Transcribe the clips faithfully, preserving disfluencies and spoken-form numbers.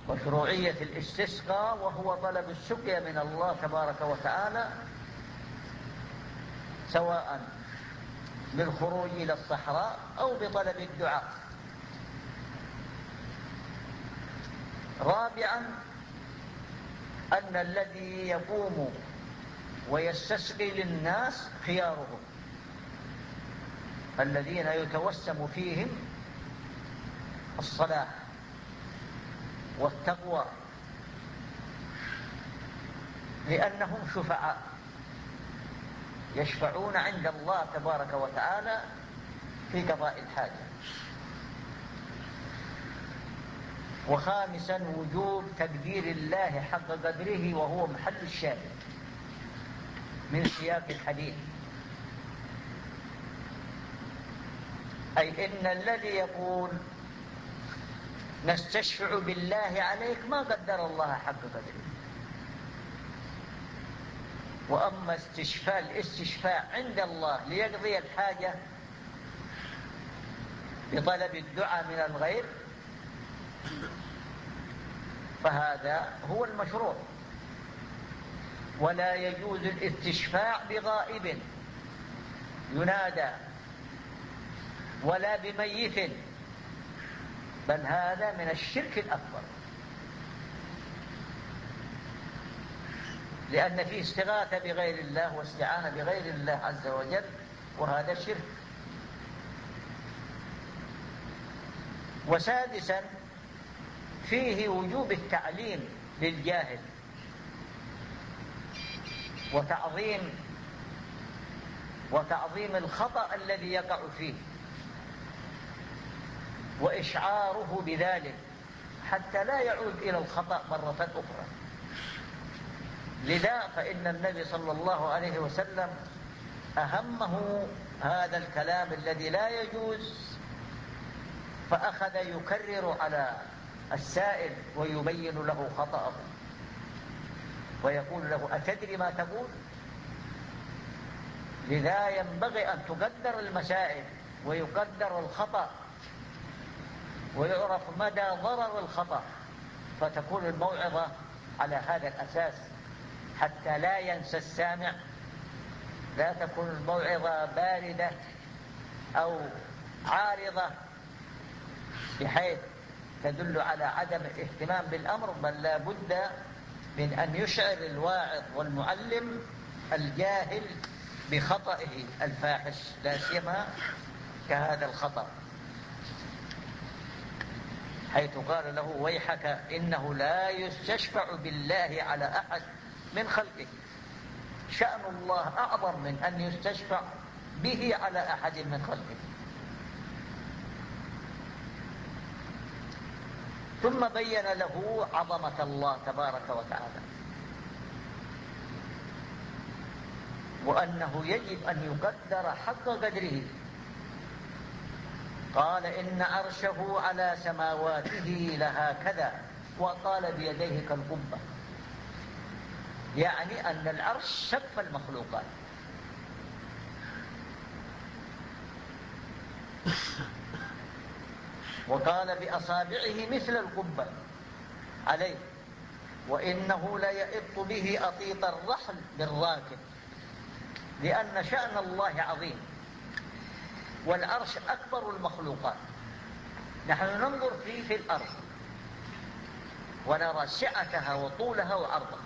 مشروعية الاستسقاء، وهو طلب السقيا من الله تبارك وتعالى، سواء بالخروج إلى الصحراء أو بطلب الدعاء. رابعا أن الذي يقوم ويستسقي للناس خيارهم، الذين يتوسم فيهم الصلاح والتقوى، لأنهم شفعاء يشفعون عند الله تبارك وتعالى في قضاء الحاجة. وخامسا وجوب تقدير الله حق قدره، وهو محل الشاهد من سياق الحديث، أي إن الذي يقول نستشفع بالله عليك ما قدر الله حق قدره. وأما استشفاء الاستشفاء عند الله ليقضي الحاجة بطلب الدعاء من الغير، فهذا هو المشروع. ولا يجوز الاستشفاع بغائب ينادى ولا بميت، بل هذا من الشرك الأكبر، لأن فيه استغاثة بغير الله واستعانة بغير الله عز وجل، وهذا شرك. وسادسا فيه وجوب التعليم للجاهل وتعظيم وتعظيم الخطأ الذي يقع فيه، وإشعاره بذلك حتى لا يعود إلى الخطأ مرة أخرى. لذا فإن النبي صلى الله عليه وسلم أهمه هذا الكلام الذي لا يجوز، فأخذ يكرر على السائل ويبين له خطأه، ويقول له أتدري ما تقول؟ لذا ينبغي أن تقدر المسائل ويقدر الخطأ ويعرف مدى ضرر الخطأ، فتكون الموعظة على هذا الأساس حتى لا ينسى السامع. لا تكون الموعظة باردة أو عارضة بحيث تدل على عدم الاهتمام بالأمر، بل لا بد من أن يشعر الواعظ والمعلم الجاهل بخطئه الفاحش، لا سيما كهذا الخطأ، حيث قال له ويحك إنه لا يستشفع بالله على أحد من خلقه. شأن الله أعظم من أن يستشفع به على أحد من خلقه. ثم بين له عظمة الله تبارك وتعالى، وأنه يجب أن يقدر حق قدره. قال إن عرشه على سماواته لهكذا، وقال بيديه كالقبة، يعني أن العرش سقف المخلوقات. وقال بأصابعه مثل القبة عليه، وإنه ليئط به أطيط الرحل بالراكب، لأن شأن الله عظيم، والعرش أكبر المخلوقات. نحن ننظر فيه في الأرض ونرى سعتها وطولها وعرضها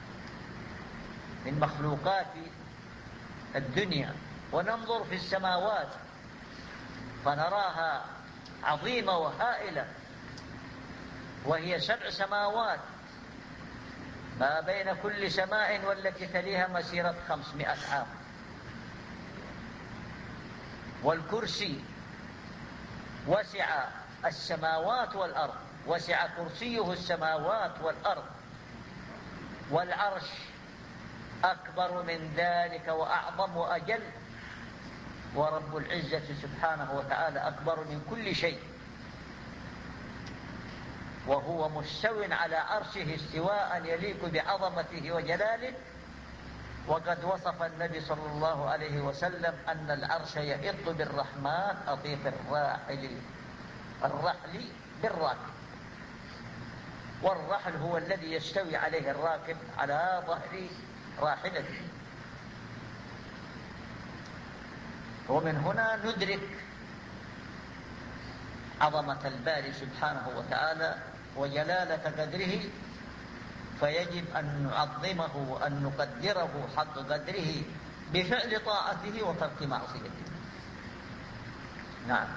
من مخلوقات الدنيا، وننظر في السماوات فنراها عظيمة وهائلة، وهي سبع سماوات ما بين كل سماء والتي تليها مسيرة خمسمائة عام. والكرسي وسع السماوات والأرض، وسع كرسيه السماوات والأرض. والعرش أكبر من ذلك وأعظم وأجل، ورب العزة سبحانه وتعالى أكبر من كل شيء، وهو مستو على عرشه استواء يليق بعظمته وجلاله. وقد وصف النبي صلى الله عليه وسلم أن العرش يئط بالرحمن أطيط الراحل الرحل بالراكب. والرحل هو الذي يستوي عليه الراكب على ظهر راحلته. ومن هنا ندرك عظمة الباري سبحانه وتعالى وجلالة قدره، فيجب أن نعظمه وأن نقدره حق قدره بفعل طاعته وترك معصيته. نعم.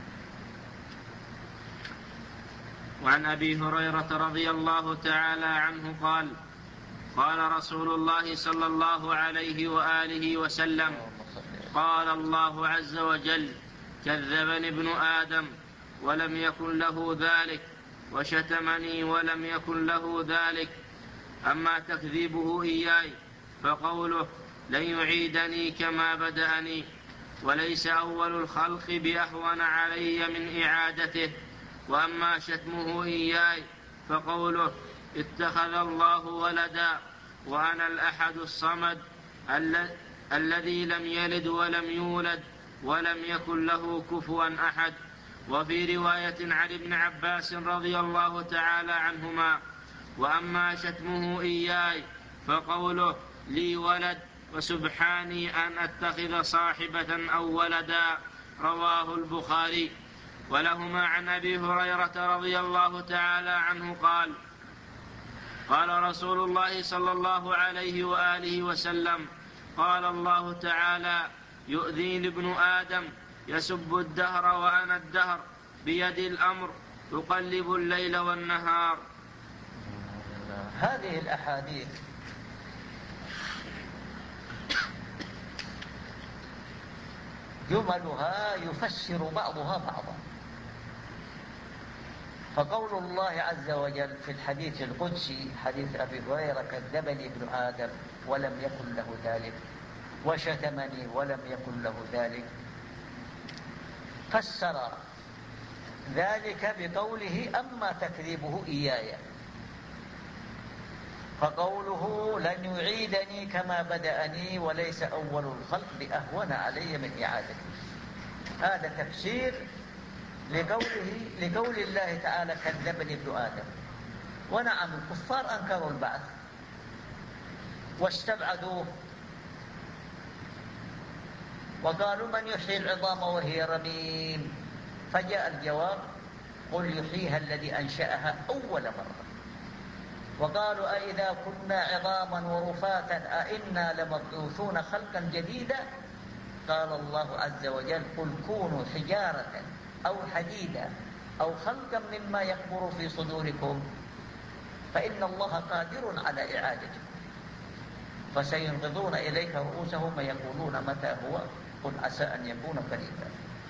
وعن أبي هريرة رضي الله تعالى عنه قال: قال رسول الله صلى الله عليه وآله وسلم: قال الله عز وجل: كذبني ابن آدم ولم يكن له ذلك، وشتمني ولم يكن له ذلك. أما تكذيبه إياي فقوله: لن يعيدني كما بدأني، وليس أول الخلق بأهون علي من إعادته. وأما شتمه إياي فقوله: اتخذ الله ولدا، وأنا الأحد الصمد الذي لم يلد ولم يولد ولم يكن له كفوا أحد. وفي رواية عن ابن عباس رضي الله تعالى عنهما: وأما شتمه إياي فقوله: لي ولد، وسبحاني أن أتخذ صاحبة أو ولدا. رواه البخاري. ولهما عن أبي هريرة رضي الله تعالى عنه قال: قال رسول الله صلى الله عليه وآله وسلم: قال الله تعالى: يؤذيني ابن آدم يسب الدهر وأنا الدهر، بيدي الأمر، أقلب الليل والنهار. هذه الأحاديث جملها يفسر بعضها بعضا. فقول الله عز وجل في الحديث القدسي حديث أبي هريرة: كذبني ابن آدم ولم يكن له ذلك، وشتمني ولم يكن له ذلك، فسر ذلك بقوله: أما تكذيبه إياي فقوله: لن يعيدني كما بدأني، وليس أول الخلق بأهون علي من إعادته. هذا تفسير لقوله لقول الله تعالى: كذبني ابن آدم. ونعم، الكفار أنكروا البعث واستبعدوه وقالوا: من يحيي العظام وهي رميم؟ فجاء الجواب: قل يحييها الذي أنشأها أول مرة. وقالوا: أئذا كنا عظاما ورفاتا أئنا لمبعوثون خلقا جديدا؟ قال الله عز وجل: قل كونوا حجارة أو حديدا أو خلقا مما يكبر في صدوركم فإن الله قادر على إعادتكم. فسينغضون إليك رؤوسهم ويقولون: متى هو؟ قل عسى أن يكون قريبا.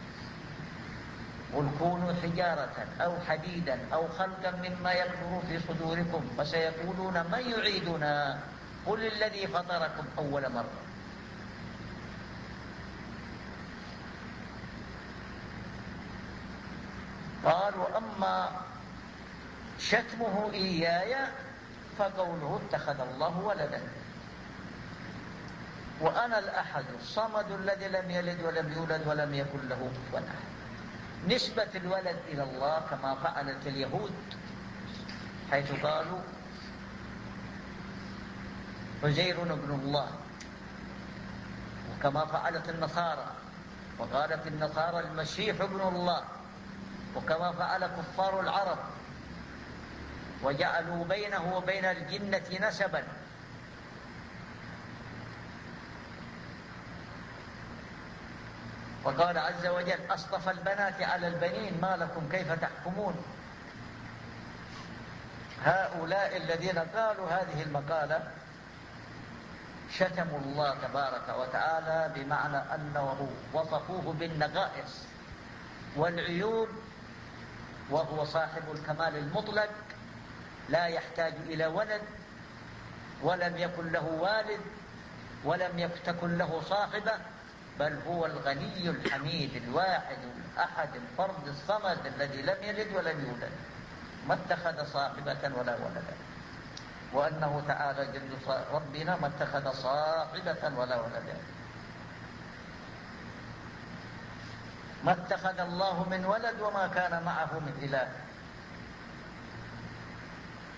قل كونوا حجارة أو حديدا أو خلقا مما يكبر في صدوركم فسيقولون: من يعيدنا؟ قل الذي فطركم أول مرة. قال: وأما شتمه إياي فقوله: اتخذ الله ولدا، وأنا الأحد الصمد الذي لم يلد ولم يولد ولم يكن له كفوا أحد. نسبة الولد إلى الله كما فعلت اليهود، حيث قالوا: عزير ابن الله، وكما فعلت النصارى وقالت النصارى: المسيح ابن الله، وكما فعل كفار العرب وجعلوا بينه وبين الجنة نسبا. وقال عز وجل: أصطفى البنات على البنين ما لكم كيف تحكمون. هؤلاء الذين قالوا هذه المقالة شتموا الله تبارك وتعالى، بمعنى أنه وصفوه بالنقائص والعيوب، وهو صاحب الكمال المطلق لا يحتاج إلى ولد، ولم يكن له والد، ولم تكن له صاحبة، بل هو الغني الحميد الواحد الأحد الفرد الصمد الذي لم يلد ولم يولد، ما اتخذ صاحبة ولا ولدا. وأنه تعالى جل ربنا ما اتخذ صاحبة ولا ولدا، ما اتخذ الله من ولد وما كان معه من إله.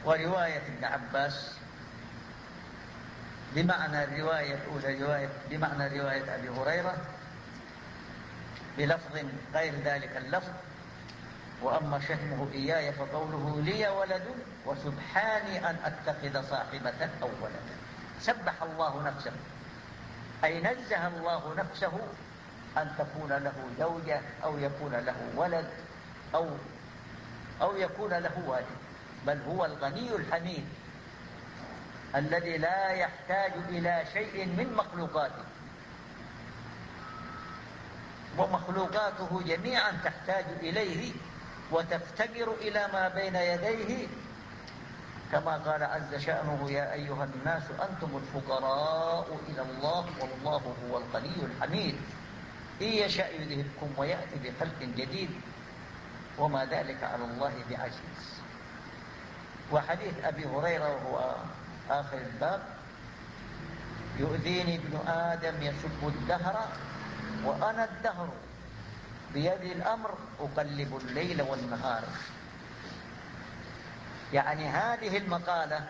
ورواية ابن عباس بمعنى الرواية الأولى رواية بمعنى رواية أبي هريرة بلفظ غير ذلك اللفظ. وأما شتمه إياي فقوله لي ولد وسبحاني أن أتخذ صاحبة أو ولدا. سبح الله نفسه، أي نزه الله نفسه أن تكون له زوجة أو يكون له ولد أو, أو يكون له والد، بل هو الغني الحميد الذي لا يحتاج إلى شيء من مخلوقاته، ومخلوقاته جميعا تحتاج إليه وتفتقر إلى ما بين يديه، كما قال عز شأنه يا أيها الناس أنتم الفقراء إلى الله والله هو الغني الحميد إن يشاء يذهبكم ويأتي بخلق جديد وما ذلك على الله بعزيز. وحديث أبي هريرة وهو آخر الباب يؤذيني ابن آدم يسب الدهر وأنا الدهر بيدي الأمر أقلب الليل والنهار. يعني هذه المقالة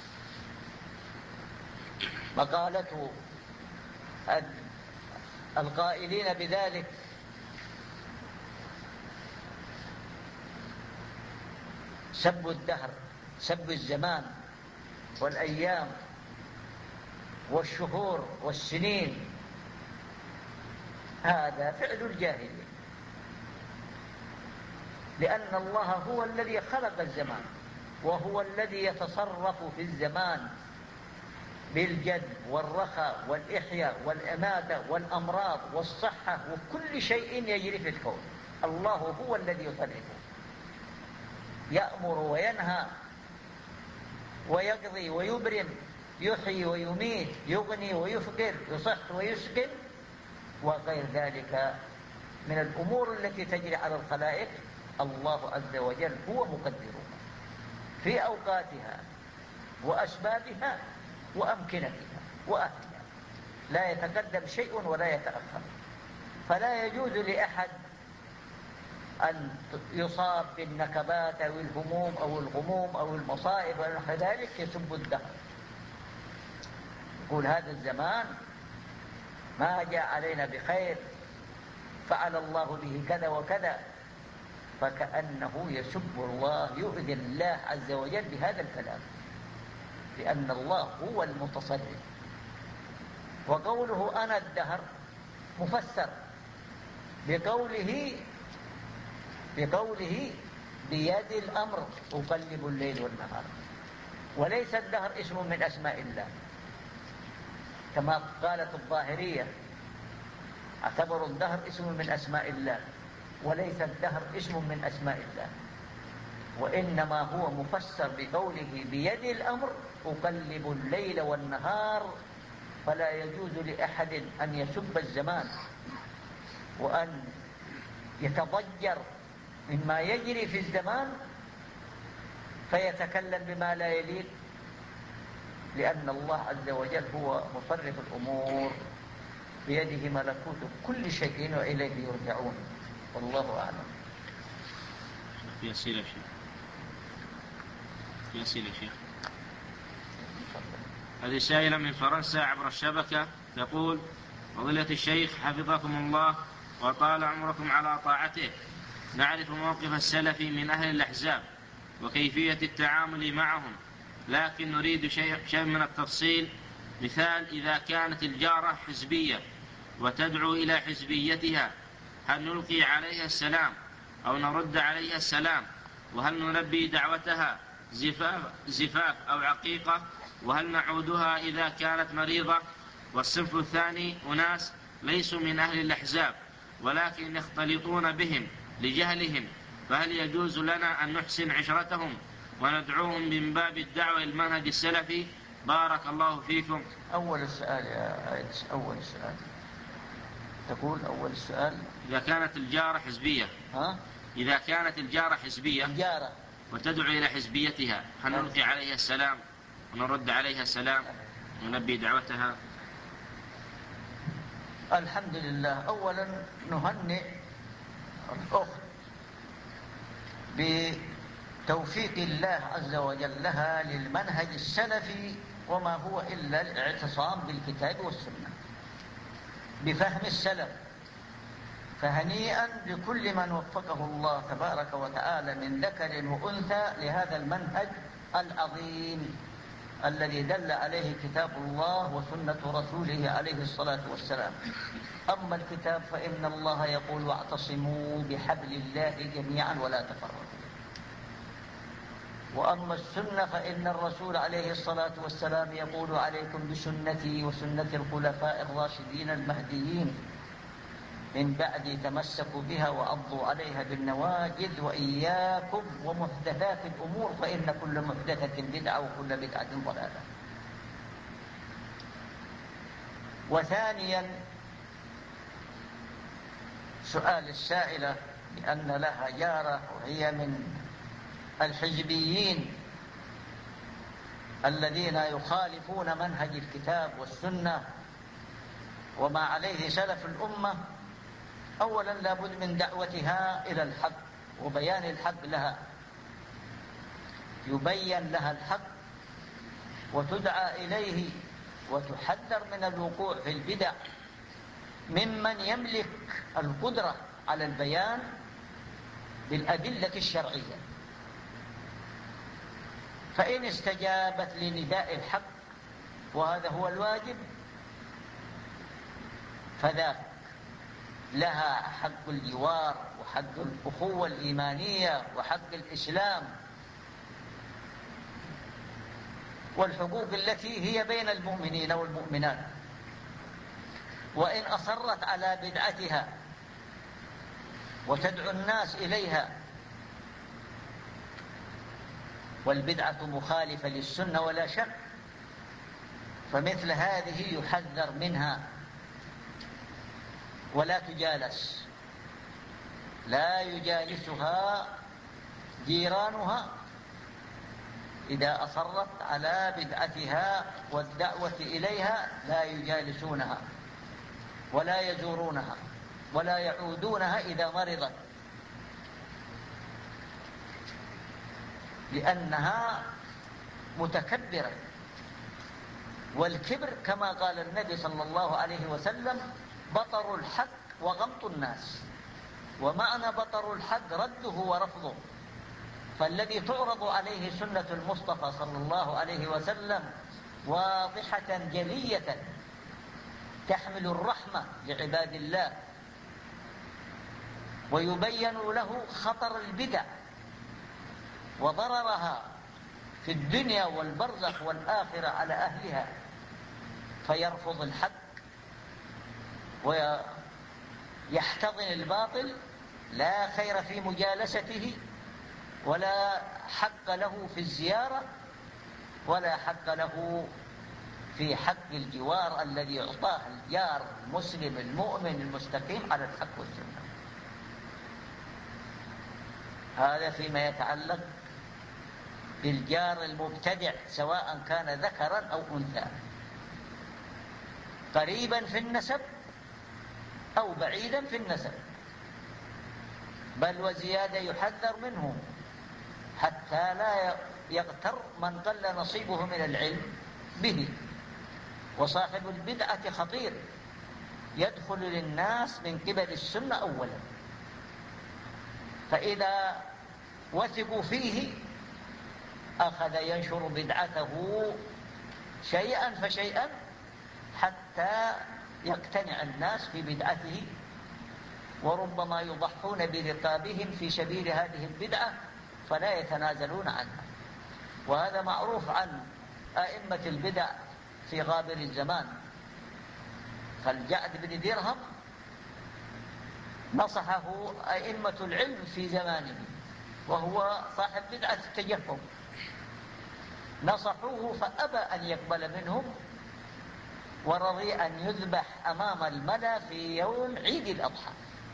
مقالة القائلين بذلك سب الدهر، سب الزمان والأيام والشهور والسنين، هذا فعل الجاهلين، لأن الله هو الذي خلق الزمان وهو الذي يتصرف في الزمان بالجد والرخاء والإحياء والإماتة والأمراض والصحة وكل شيء يجري في الكون. الله هو الذي يصرفه، يأمر وينهى ويقضي ويبرم، يحيي ويميت، يغني ويفقر، يصح ويسكن وغير ذلك من الأمور التي تجري على الخلائق. الله عز وجل هو مقدرها في أوقاتها وأسبابها وأمكنتها وأهلها، لا يتقدم شيء ولا يتأخر. فلا يجوز لأحد أن يصاب بالنكبات أو الهموم أو الغموم أو المصائب ونحو ذلك يسب الدهر، يقول هذا الزمان ما جاء علينا بخير، فعل الله به كذا وكذا، فكأنه يسب الله، يؤذي الله عز وجل بهذا الكلام، لأن الله هو المتصرف. وقوله أنا الدهر مفسر بقوله بقوله بيد الأمر أقلب الليل والنهار، وليس الدهر اسم من أسماء الله كما قالت الظاهرية، اعتبروا الدهر اسم من أسماء الله، وليس الدهر اسم من أسماء الله، وإنما هو مفسر بقوله بيد الأمر أقلب الليل والنهار. فلا يجوز لأحد أن يسب الزمان وأن يتضجر مما يجري في الزمان فيتكلم بما لا يليق، لأن الله عز وجل هو مصرف الأمور، بيده ملكوت كل شيء وإليه يرجعون، والله أعلم. في أسئلة شيخ في أسئلة شيخ هذه سائلة من فرنسا عبر الشبكة تقول: فضيلة الشيخ حفظكم الله وطال عمركم على طاعته، نعرف موقف السلف من أهل الأحزاب وكيفية التعامل معهم، لكن نريد شيء, شيء من التفصيل. مثال: إذا كانت الجارة حزبية وتدعو إلى حزبيتها، هل نلقي عليها السلام أو نرد عليها السلام؟ وهل نلبي دعوتها زفاف, زفاف أو عقيقة؟ وهل نعودها إذا كانت مريضة؟ والصنف الثاني أناس ليسوا من أهل الأحزاب ولكن يختلطون بهم لجهلهم، فهل يجوز لنا أن نحسن عشرتهم وندعوهم من باب الدعوة المنهج السلفي؟ بارك الله فيكم. أول السؤال يا آيتس، أول السؤال تقول أول السؤال إذا كانت الجارة حزبية ها؟ إذا كانت الجارة حزبية الجارة وتدعو إلى حزبيتها، هل نلقي عليها السلام ونرد عليها السلام ونلبي دعوتها؟ الحمد لله. أولا نهنئ الأخت توفيق الله عز وجل لها للمنهج السلفي، وما هو إلا الاعتصام بالكتاب والسنة بفهم السلف. فهنيئا بكل من وفقه الله تبارك وتعالى من ذكر وأنثى لهذا المنهج العظيم الذي دل عليه كتاب الله وسنة رسوله عليه الصلاة والسلام. أما الكتاب فإن الله يقول: واعتصموا بحبل الله جميعا ولا تفرقوا. وأما السنة فإن الرسول عليه الصلاة والسلام يقول: عليكم بسنتي وسنة الخلفاء الراشدين المهديين من بعدي، تمسكوا بها وعضوا عليها بالنواجذ، وإياكم ومحدثات الأمور فإن كل محدثة بدعة وكل بدعة ضلالة. وثانيا سؤال السائلة بأن لها جارة وهي من الحزبيين الذين يخالفون منهج الكتاب والسنة وما عليه سلف الأمة. أولا لابد من دعوتها إلى الحق وبيان الحق لها، يبين لها الحق وتدعى إليه وتحذر من الوقوع في البدع ممن يملك القدرة على البيان بالأدلة الشرعية. فإن استجابت لنداء الحق وهذا هو الواجب فذاك لها حق الجوار وحق الأخوة الإيمانية وحق الإسلام والحقوق التي هي بين المؤمنين والمؤمنات. وإن أصرت على بدعتها وتدعو الناس إليها والبدعة مخالفة للسنة ولا شك، فمثل هذه يحذر منها ولا تجالس، لا يجالسها جيرانها إذا أصرت على بدعتها والدعوة إليها، لا يجالسونها ولا يزورونها ولا يعودونها إذا مرضت، لأنها متكبرة. والكبر كما قال النبي صلى الله عليه وسلم: بطر الحق وغمط الناس. ومعنى بطر الحق رده ورفضه. فالذي تعرض عليه سنة المصطفى صلى الله عليه وسلم واضحة جلية تحمل الرحمة لعباد الله ويبين له خطر البدع وضررها في الدنيا والبرزخ والآخرة على أهلها، فيرفض الحق ويحتضن الباطل، لا خير في مجالسته ولا حق له في الزيارة ولا حق له في حق الجوار الذي يعطاه الجار المسلم المؤمن المستقيم على الحق والسنة. هذا فيما يتعلق بالجار المبتدع سواء كان ذكرا أو أنثى، قريبا في النسب أو بعيدا في النسب، بل وزيادة يحذر منه حتى لا يغتر من قل نصيبه من العلم به. وصاحب البدعة خطير، يدخل للناس من قبل السنة أولا، فإذا وثقوا فيه أخذ ينشر بدعته شيئا فشيئا حتى يقتنع الناس في بدعته، وربما يضحون برقابهم في سبيل هذه البدعة فلا يتنازلون عنها. وهذا معروف عن أئمة البدع في غابر الزمان. فالجعد بن درهم نصحه أئمة العلم في زمانه وهو صاحب بدعة التجهم، نصحوه فأبى أن يقبل منهم ورضي أن يذبح أمام الملا في يوم عيد الأضحى.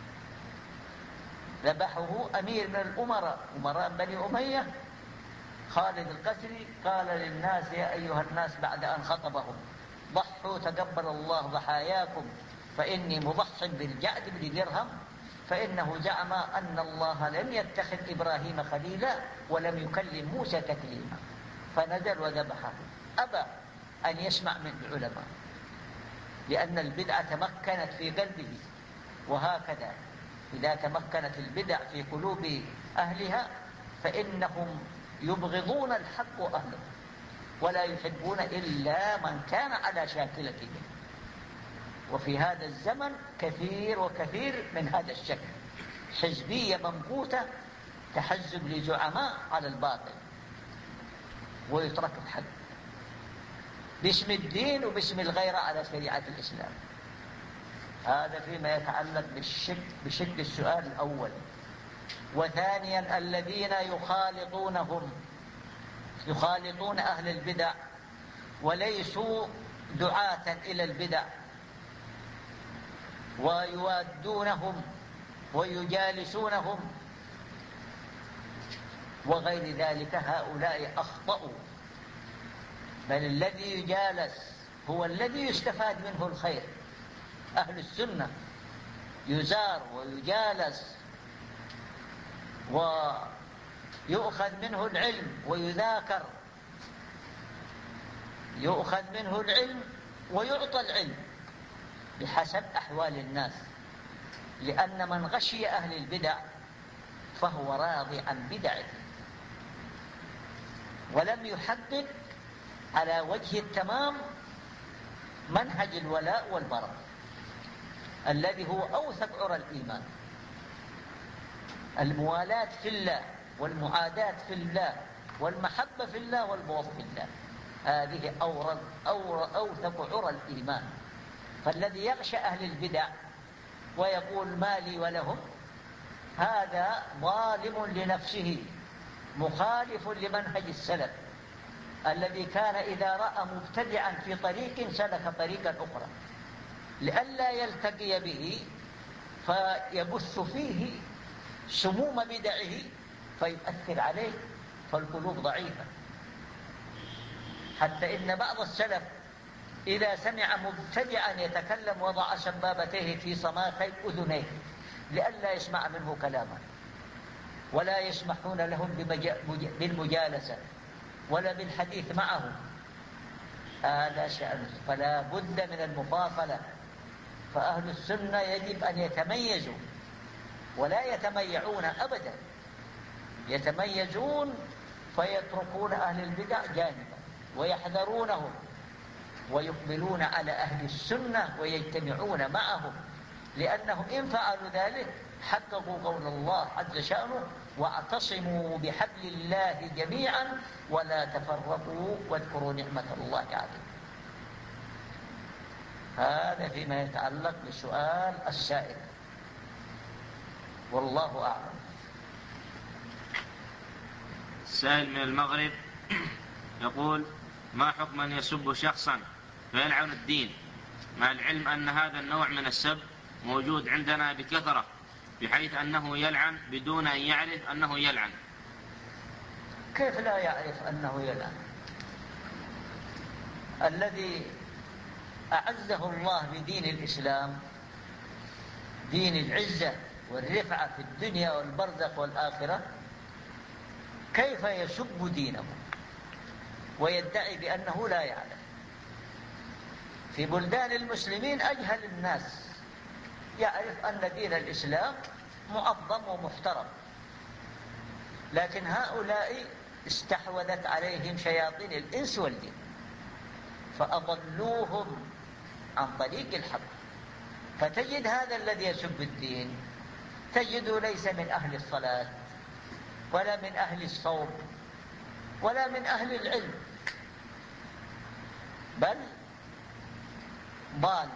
ذبحه أمير من الأمراء أمراء بني أمية خالد القسري، قال للناس: يا أيها الناس بعد أن خطبهم: ضحوا تقبل الله ضحاياكم، فإني مضح بالجعد بن درهم فإنه زعم أن الله لم يتخذ إبراهيم خليلا ولم يكلم موسى تكليما، فنزل وذبحه. أبى أن يسمع من العلماء لأن البدعة تمكنت في قلبه، وهكذا إذا تمكنت البدع في قلوب أهلها فإنهم يبغضون الحق وأهله ولا يحبون إلا من كان على شاكلته. وفي هذا الزمن كثير وكثير من هذا الشكل، حزبية منبوتة، تحزب لزعماء على الباطل ويترك الحق باسم الدين وباسم الغيرة على شريعة الإسلام. هذا فيما يتعلق بالشك بشك السؤال الأول. وثانيا الذين يخالطونهم يخالطون أهل البدع وليسوا دعاة إلى البدع ويوادونهم ويجالسونهم وغير ذلك، هؤلاء أخطأوا، بل الذي يجالس هو الذي يستفاد منه الخير. أهل السنة يزار ويجالس ويؤخذ منه العلم ويذاكر، يؤخذ منه العلم ويعطى العلم بحسب أحوال الناس، لأن من غشي أهل البدع فهو راضي عن بدعه ولم يحقق على وجه التمام منهج الولاء والبراء الذي هو أوثق عرى الإيمان. الموالاة في الله والمعاداة في الله والمحبة في الله والبغض في الله، هذه أوثق عرى الإيمان. فالذي يغشى أهل البدع ويقول ما لي ولهم هذا ظالم لنفسه مخالف لمنهج السلف الذي كان إذا رأى مبتدعا في طريق سلك طريقا أخرى لئلا يلتقي به فيبث فيه سموم بدعه فيؤثر عليه، فالقلوب ضعيفة. حتى إن بعض السلف إذا سمع مبتدعا يتكلم وضع سبابتيه في صماخي أذنيه لئلا يسمع منه كلاما، ولا يسمحون لهم بالمجالسة ولا بالحديث معه. هذا شأن، فلا بد من المفاصلة. فأهل السنة يجب أن يتميزوا ولا يتميعون أبدا، يتميزون فيتركون أهل البدع جانبا ويحذرونهم ويقبلون على أهل السنة ويجتمعون معهم، لأنهم إن فعلوا ذلك حققوا قول الله عز شأنه واعتصموا بحبل الله جميعا ولا تفرقوا واذكروا نعمة الله عليكم. هذا فيما يتعلق بسؤال السائل، والله أعلم. السائل من المغرب يقول: ما حكم من يسب شخصا فيلعن الدين مع العلم أن هذا النوع من السب موجود عندنا بكثرة بحيث أنه يلعن بدون أن يعرف أنه يلعن؟ كيف لا يعرف أنه يلعن؟ الذي أعزه الله بدين الإسلام دين العزة والرفعة في الدنيا والبرزخ والآخرة، كيف يسب دينه ويدعي بأنه لا يعلم؟ في بلدان المسلمين أجهل الناس يعرف أن دين الإسلام معظم ومحترم، لكن هؤلاء استحوذت عليهم شياطين الإنس والجن فأضلوهم عن طريق الحق. فتجد هذا الذي يسب الدين تجده ليس من أهل الصلاة ولا من أهل الصوم ولا من أهل العلم، بل ضال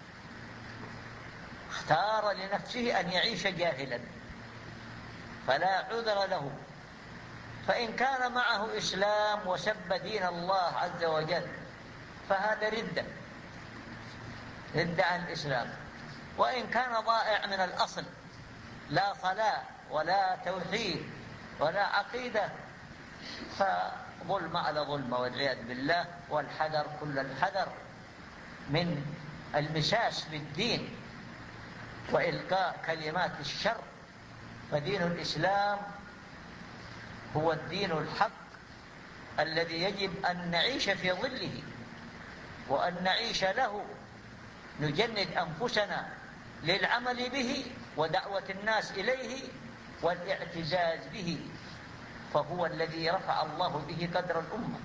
اختار لنفسه أن يعيش جاهلا فلا عذر له. فإن كان معه إسلام وسب دين الله عز وجل فهذا ردة ردة عن الإسلام، وإن كان ضائع من الأصل لا صلاة ولا توحيد ولا عقيدة فظلم على ظلم والعياذ بالله. والحذر كل الحذر من المساس بالدين وإلقاء كلمات الشر. فدين الإسلام هو الدين الحق الذي يجب أن نعيش في ظله وأن نعيش له، نجند أنفسنا للعمل به ودعوة الناس إليه والاعتزاز به، فهو الذي رفع الله به قدر الأمة،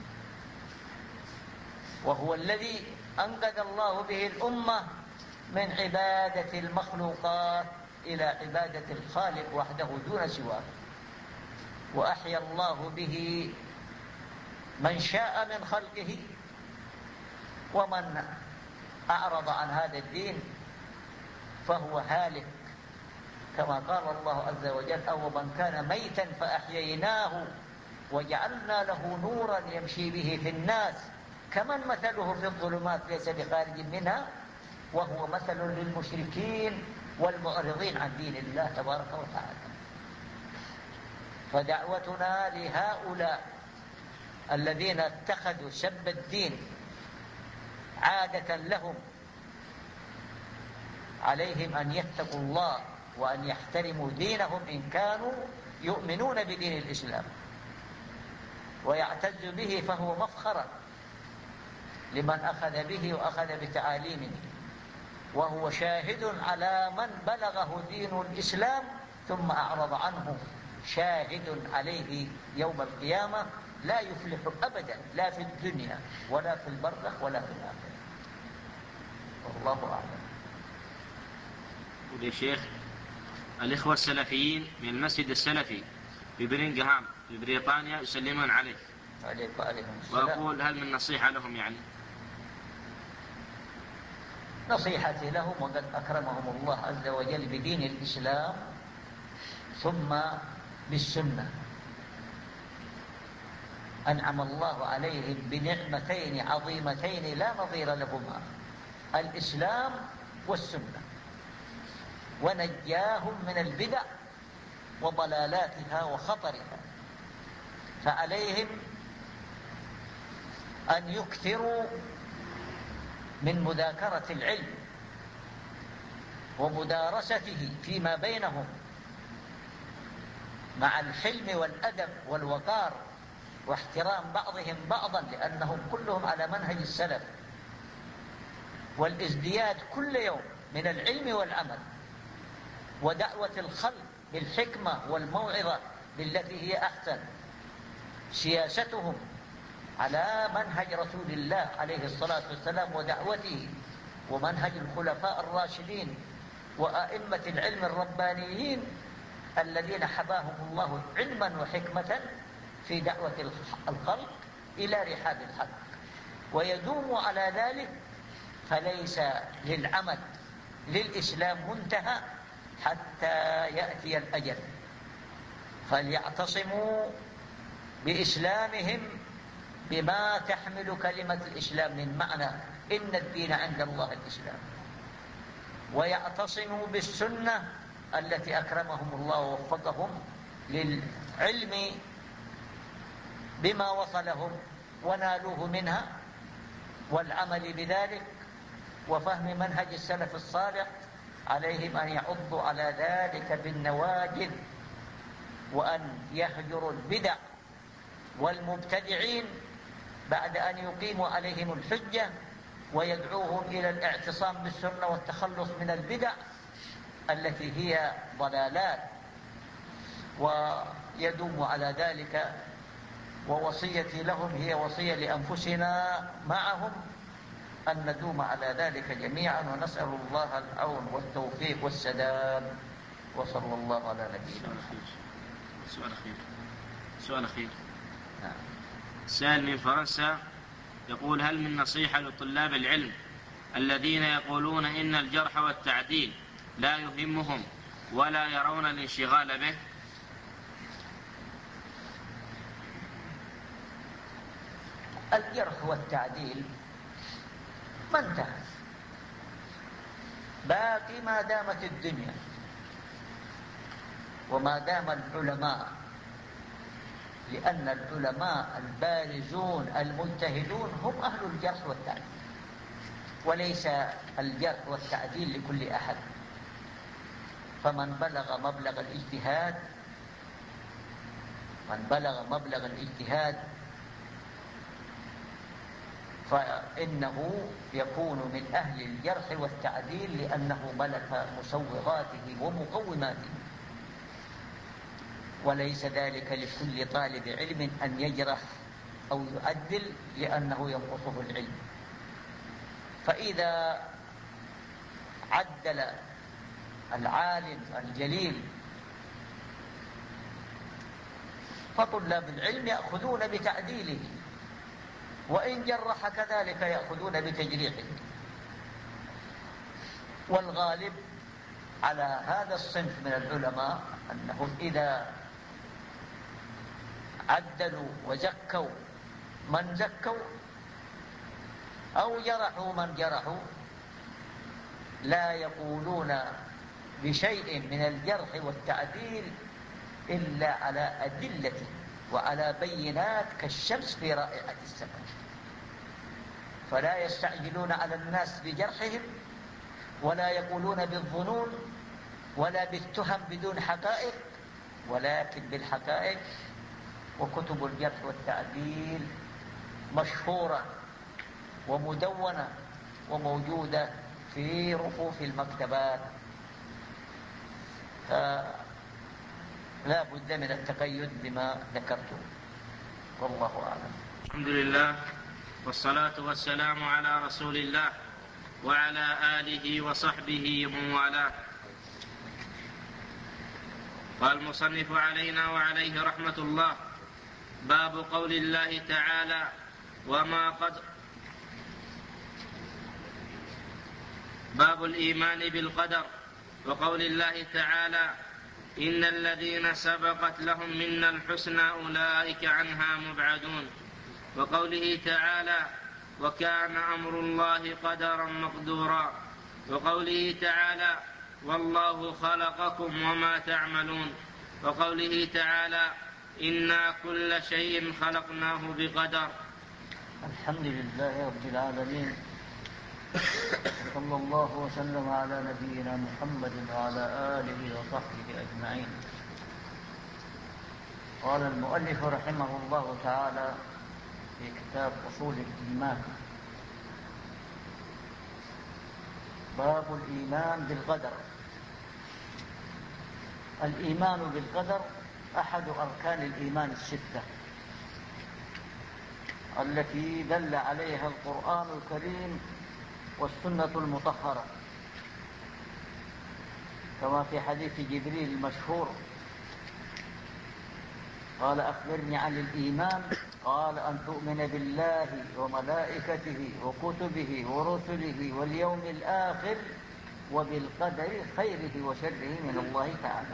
وهو الذي أنقذ الله به الأمة من عبادة المخلوقات إلى عبادة الخالق وحده دون سواه، وأحيا الله به من شاء من خلقه. ومن أعرض عن هذا الدين فهو هالك، كما قال الله عز وجل: أو من كان ميتا فأحييناه وجعلنا له نورا يمشي به في الناس كمن مثله في الظلمات ليس بخارج منها وهو مثل للمشركين والمعرضين عن دين الله تبارك وتعالى. فدعوتنا لهؤلاء الذين اتخذوا سب الدين عادة لهم، عليهم أن يتقوا الله وأن يحترموا دينهم إن كانوا يؤمنون بدين الإسلام ويعتز به، فهو مفخرة لمن أخذ به وأخذ بتعاليمه، وهو شاهد على من بلغه دين الإسلام ثم أعرض عنه، شاهد عليه يوم القيامة لا يفلح أبدا، لا في الدنيا ولا في البرزخ ولا في الآخرة. والله أعلم. يا شيخ، الإخوة السلفيين من المسجد السلفي في برينغهام في بريطانيا يسلمون عليك عليك وعليهم السلام، وأقول هل من نصيحة لهم؟ يعني نصيحتي لهم، وقد أكرمهم الله عز وجل بدين الإسلام ثم بالسنة، أنعم الله عليهم بنعمتين عظيمتين لا نظير لهما، الإسلام والسنة، ونجاهم من البدع وضلالاتها وخطرها. فعليهم أن يكثروا من مذاكرة العلم ومدارسته فيما بينهم مع الحلم والأدب والوقار واحترام بعضهم بعضا، لأنهم كلهم على منهج السلف، والازدياد كل يوم من العلم والعمل ودعوة الخلق بالحكمة والموعظة بالتي هي أحسن، سياستهم على منهج رسول الله عليه الصلاة والسلام ودعوته ومنهج الخلفاء الراشدين وأئمة العلم الربانيين الذين حباهم الله علما وحكمة في دعوة الخلق إلى رحاب الحق، ويدوم على ذلك، فليس للعمل للإسلام منتهى حتى يأتي الأجل، فليعتصموا بإسلامهم بما تحمل كلمة الإسلام من معنى إن الدين عند الله الإسلام، ويعتصموا بالسنة التي أكرمهم الله ووفقهم للعلم بما وصلهم ونالوه منها والعمل بذلك وفهم منهج السلف الصالح. عليهم أن يعضوا على ذلك بالنواجذ، وأن يهجروا البدع والمبتدعين بعد أن يقيموا عليهم الحجة، ويدعوهم إلى الاعتصام بالسنة والتخلص من البدع التي هي ضلالات، ويدوم على ذلك. ووصيتي لهم هي وصية لأنفسنا معهم، أن ندوم على ذلك جميعا، ونسأل الله العون والتوفيق والسداد، وصلى الله على نبينا. سؤال أخير سؤال أخير نعم. سائل من فرنسا يقول: هل من نصيحة لطلاب العلم الذين يقولون إن الجرح والتعديل لا يهمهم ولا يرون الانشغال به؟ الجرح والتعديل ما انتهى، باقي ما دامت الدنيا وما دام العلماء، لأن العلماء البارزون المجتهدون هم أهل الجرح والتعديل، وليس الجرح والتعديل لكل أحد، فمن بلغ مبلغ الاجتهاد من بلغ مبلغ الاجتهاد فإنه يكون من أهل الجرح والتعديل، لأنه ملك مسوغاته ومقوماته. وليس ذلك لكل طالب علم أن يجرح أو يعدل، لأنه ينقصه العلم. فإذا عدل العالم الجليل فطلاب العلم يأخذون بتعديله، وإن جرح كذلك يأخذون بتجريحه. والغالب على هذا الصنف من العلماء أنهم إذا عدلوا وزكوا من زكوا أو جرحوا من جرحوا لا يقولون بشيء من الجرح والتعديل إلا على أدلة وعلى بينات كالشمس في رائحة السماء، فلا يستعجلون على الناس بجرحهم، ولا يقولون بالظنون ولا بالتهم بدون حقائق، ولكن بالحقائق. وكتب الجرح والتعديل مشهورة ومدونة وموجودة في رفوف المكتبات، فلا بد من التقيد بما ذكرته، والله أعلم. الحمد لله والصلاة والسلام على رسول الله وعلى آله وصحبه ومن والاه. قال المصنف علينا وعليه رحمة الله: باب قول الله تعالى: وما قد باب الإيمان بالقدر، وقول الله تعالى: إن الذين سبقت لهم منا الحسنى أولئك عنها مبعدون، وقوله تعالى: وكان أمر الله قدرا مقدورا، وقوله تعالى: والله خلقكم وما تعملون، وقوله تعالى: إنا كل شيء خلقناه بقدر. الحمد لله رب العالمين، صلى الله وسلم على نبينا محمد وعلى آله وصحبه أجمعين. قال المؤلف رحمه الله تعالى في كتاب أصول الإيمان: باب الإيمان بالقدر. الإيمان بالقدر أحد أركان الإيمان الستة التي دل عليها القرآن الكريم والسنة المطهرة، كما في حديث جبريل المشهور: قال أخبرني عن الإيمان، قال أن تؤمن بالله وملائكته وكتبه ورسله واليوم الآخر وبالقدر خيره وشره من الله تعالى.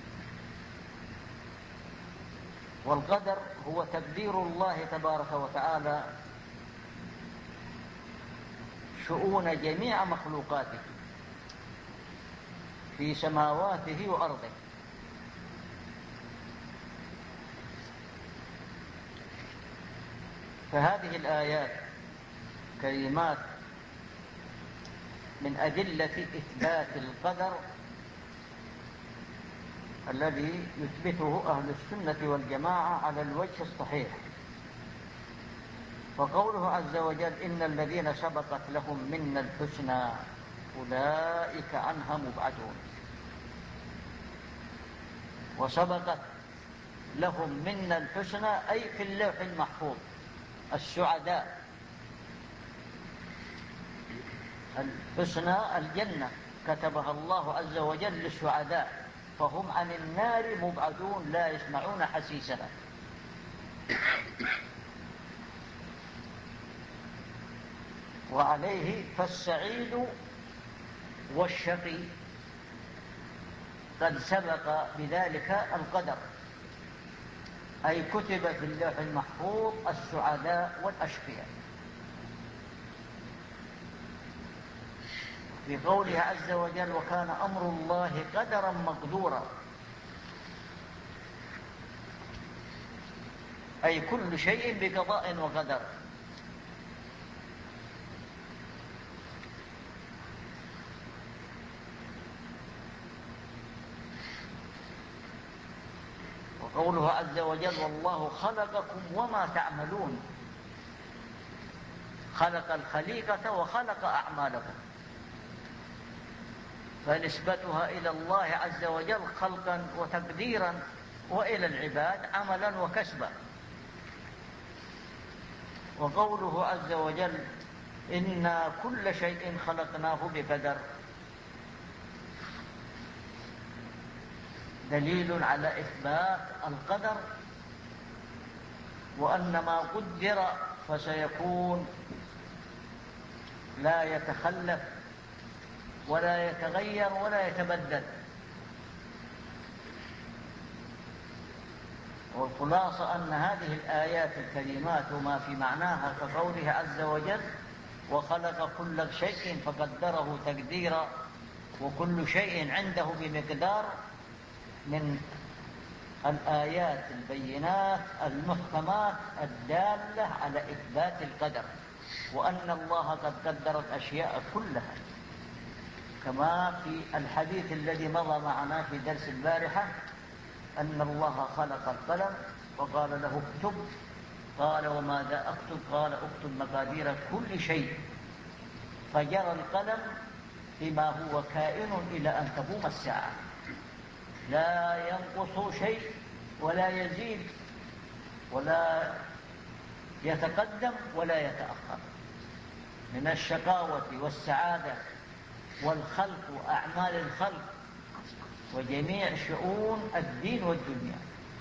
والقدر هو تقدير الله تبارك وتعالى شؤون جميع مخلوقاته في سماواته وأرضه. فهذه الآيات كلمات من أدلة إثبات القدر الذي يثبته أهل السنة والجماعة على الوجه الصحيح. وقوله عز وجل: إن الذين سبقت لهم منا الحسنى أولئك عنها مبعدون. وسبقت لهم منا الحسنى أي في اللوح المحفوظ، السعداء. الحسنى الجنة كتبها الله عز وجل للسعداء، فهم عن النار مبعدون لا يسمعون حسيسها. وعليه فالسعيد والشقي قد سبق بذلك القدر، أي كتب في اللوح المحفوظ السعداء والأشقياء. في قوله عز وجل: وكان أمر الله قدرا مقدورا، أي كل شيء بقضاء وقدر. قوله عز وجل والله خلقكم وما تعملون، خلق الخليقة وخلق أعمالكم، فنسبتها إلى الله عز وجل خلقا وتقديرا، وإلى العباد عملا وكسبا. وقوله عز وجل إنا كل شيء خلقناه بقدر دليل على إثبات القدر، وأن ما قدر فسيكون لا يتخلف ولا يتغير ولا يتبدل. والخلاصة أن هذه الآيات الكريمات وما في معناها كقوله عز وجل وخلق كل شيء فقدره تقديرا وكل شيء عنده بمقدار، من الآيات البينات المحكمات الدالة على إثبات القدر، وأن الله قد قدر الأشياء كلها، كما في الحديث الذي مضى معنا في درس البارحة أن الله خلق القلم وقال له اكتب، قال وماذا أكتب؟ قال اكتب مقادير كل شيء، فجرى القلم بما هو كائن إلى أن تقوم الساعة، لا ينقص شيء ولا يزيد ولا يتقدم ولا يتأخر، من الشقاوة والسعادة والخلق وأعمال الخلق وجميع شؤون الدين والدنيا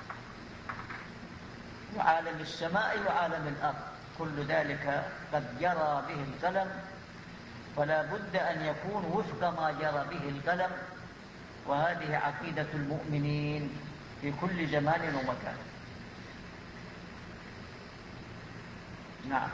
وعالم السماء وعالم الأرض، كل ذلك قد جرى به القلم، فلا بد أن يكون وفق ما جرى به القلم. وهذه عقيدة المؤمنين في كل زمان ومكان. نعم.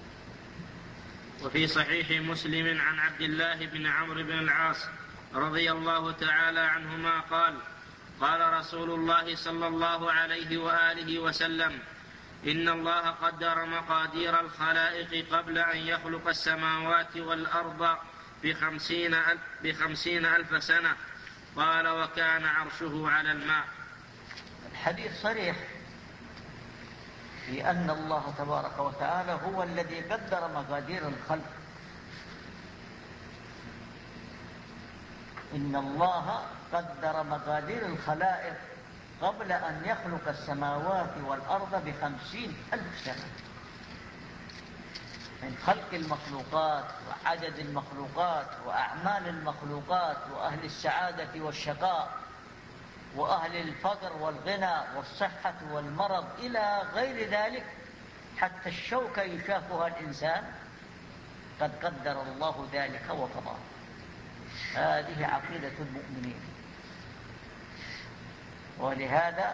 وفي صحيح مسلم عن عبد الله بن عمرو بن العاص رضي الله تعالى عنهما قال قال رسول الله صلى الله عليه وآله وسلم إن الله قدر مقادير الخلائق قبل أن يخلق السماوات والأرض بخمسين ألف, بخمسين ألف سنة، قال وكان عرشه على الماء. الحديث صريح في أن الله تبارك وتعالى هو الذي قدر مقادير الخلق. إن الله قدر مقادير الخلائق قبل أن يخلق السماوات والأرض بخمسين ألف سنة، من خلق المخلوقات وعدد المخلوقات وأعمال المخلوقات وأهل السعادة والشقاء وأهل الفقر والغنى والصحة والمرض إلى غير ذلك، حتى الشوكة يشافها الإنسان قد قدر الله ذلك وقضاه. هذه عقيدة المؤمنين. ولهذا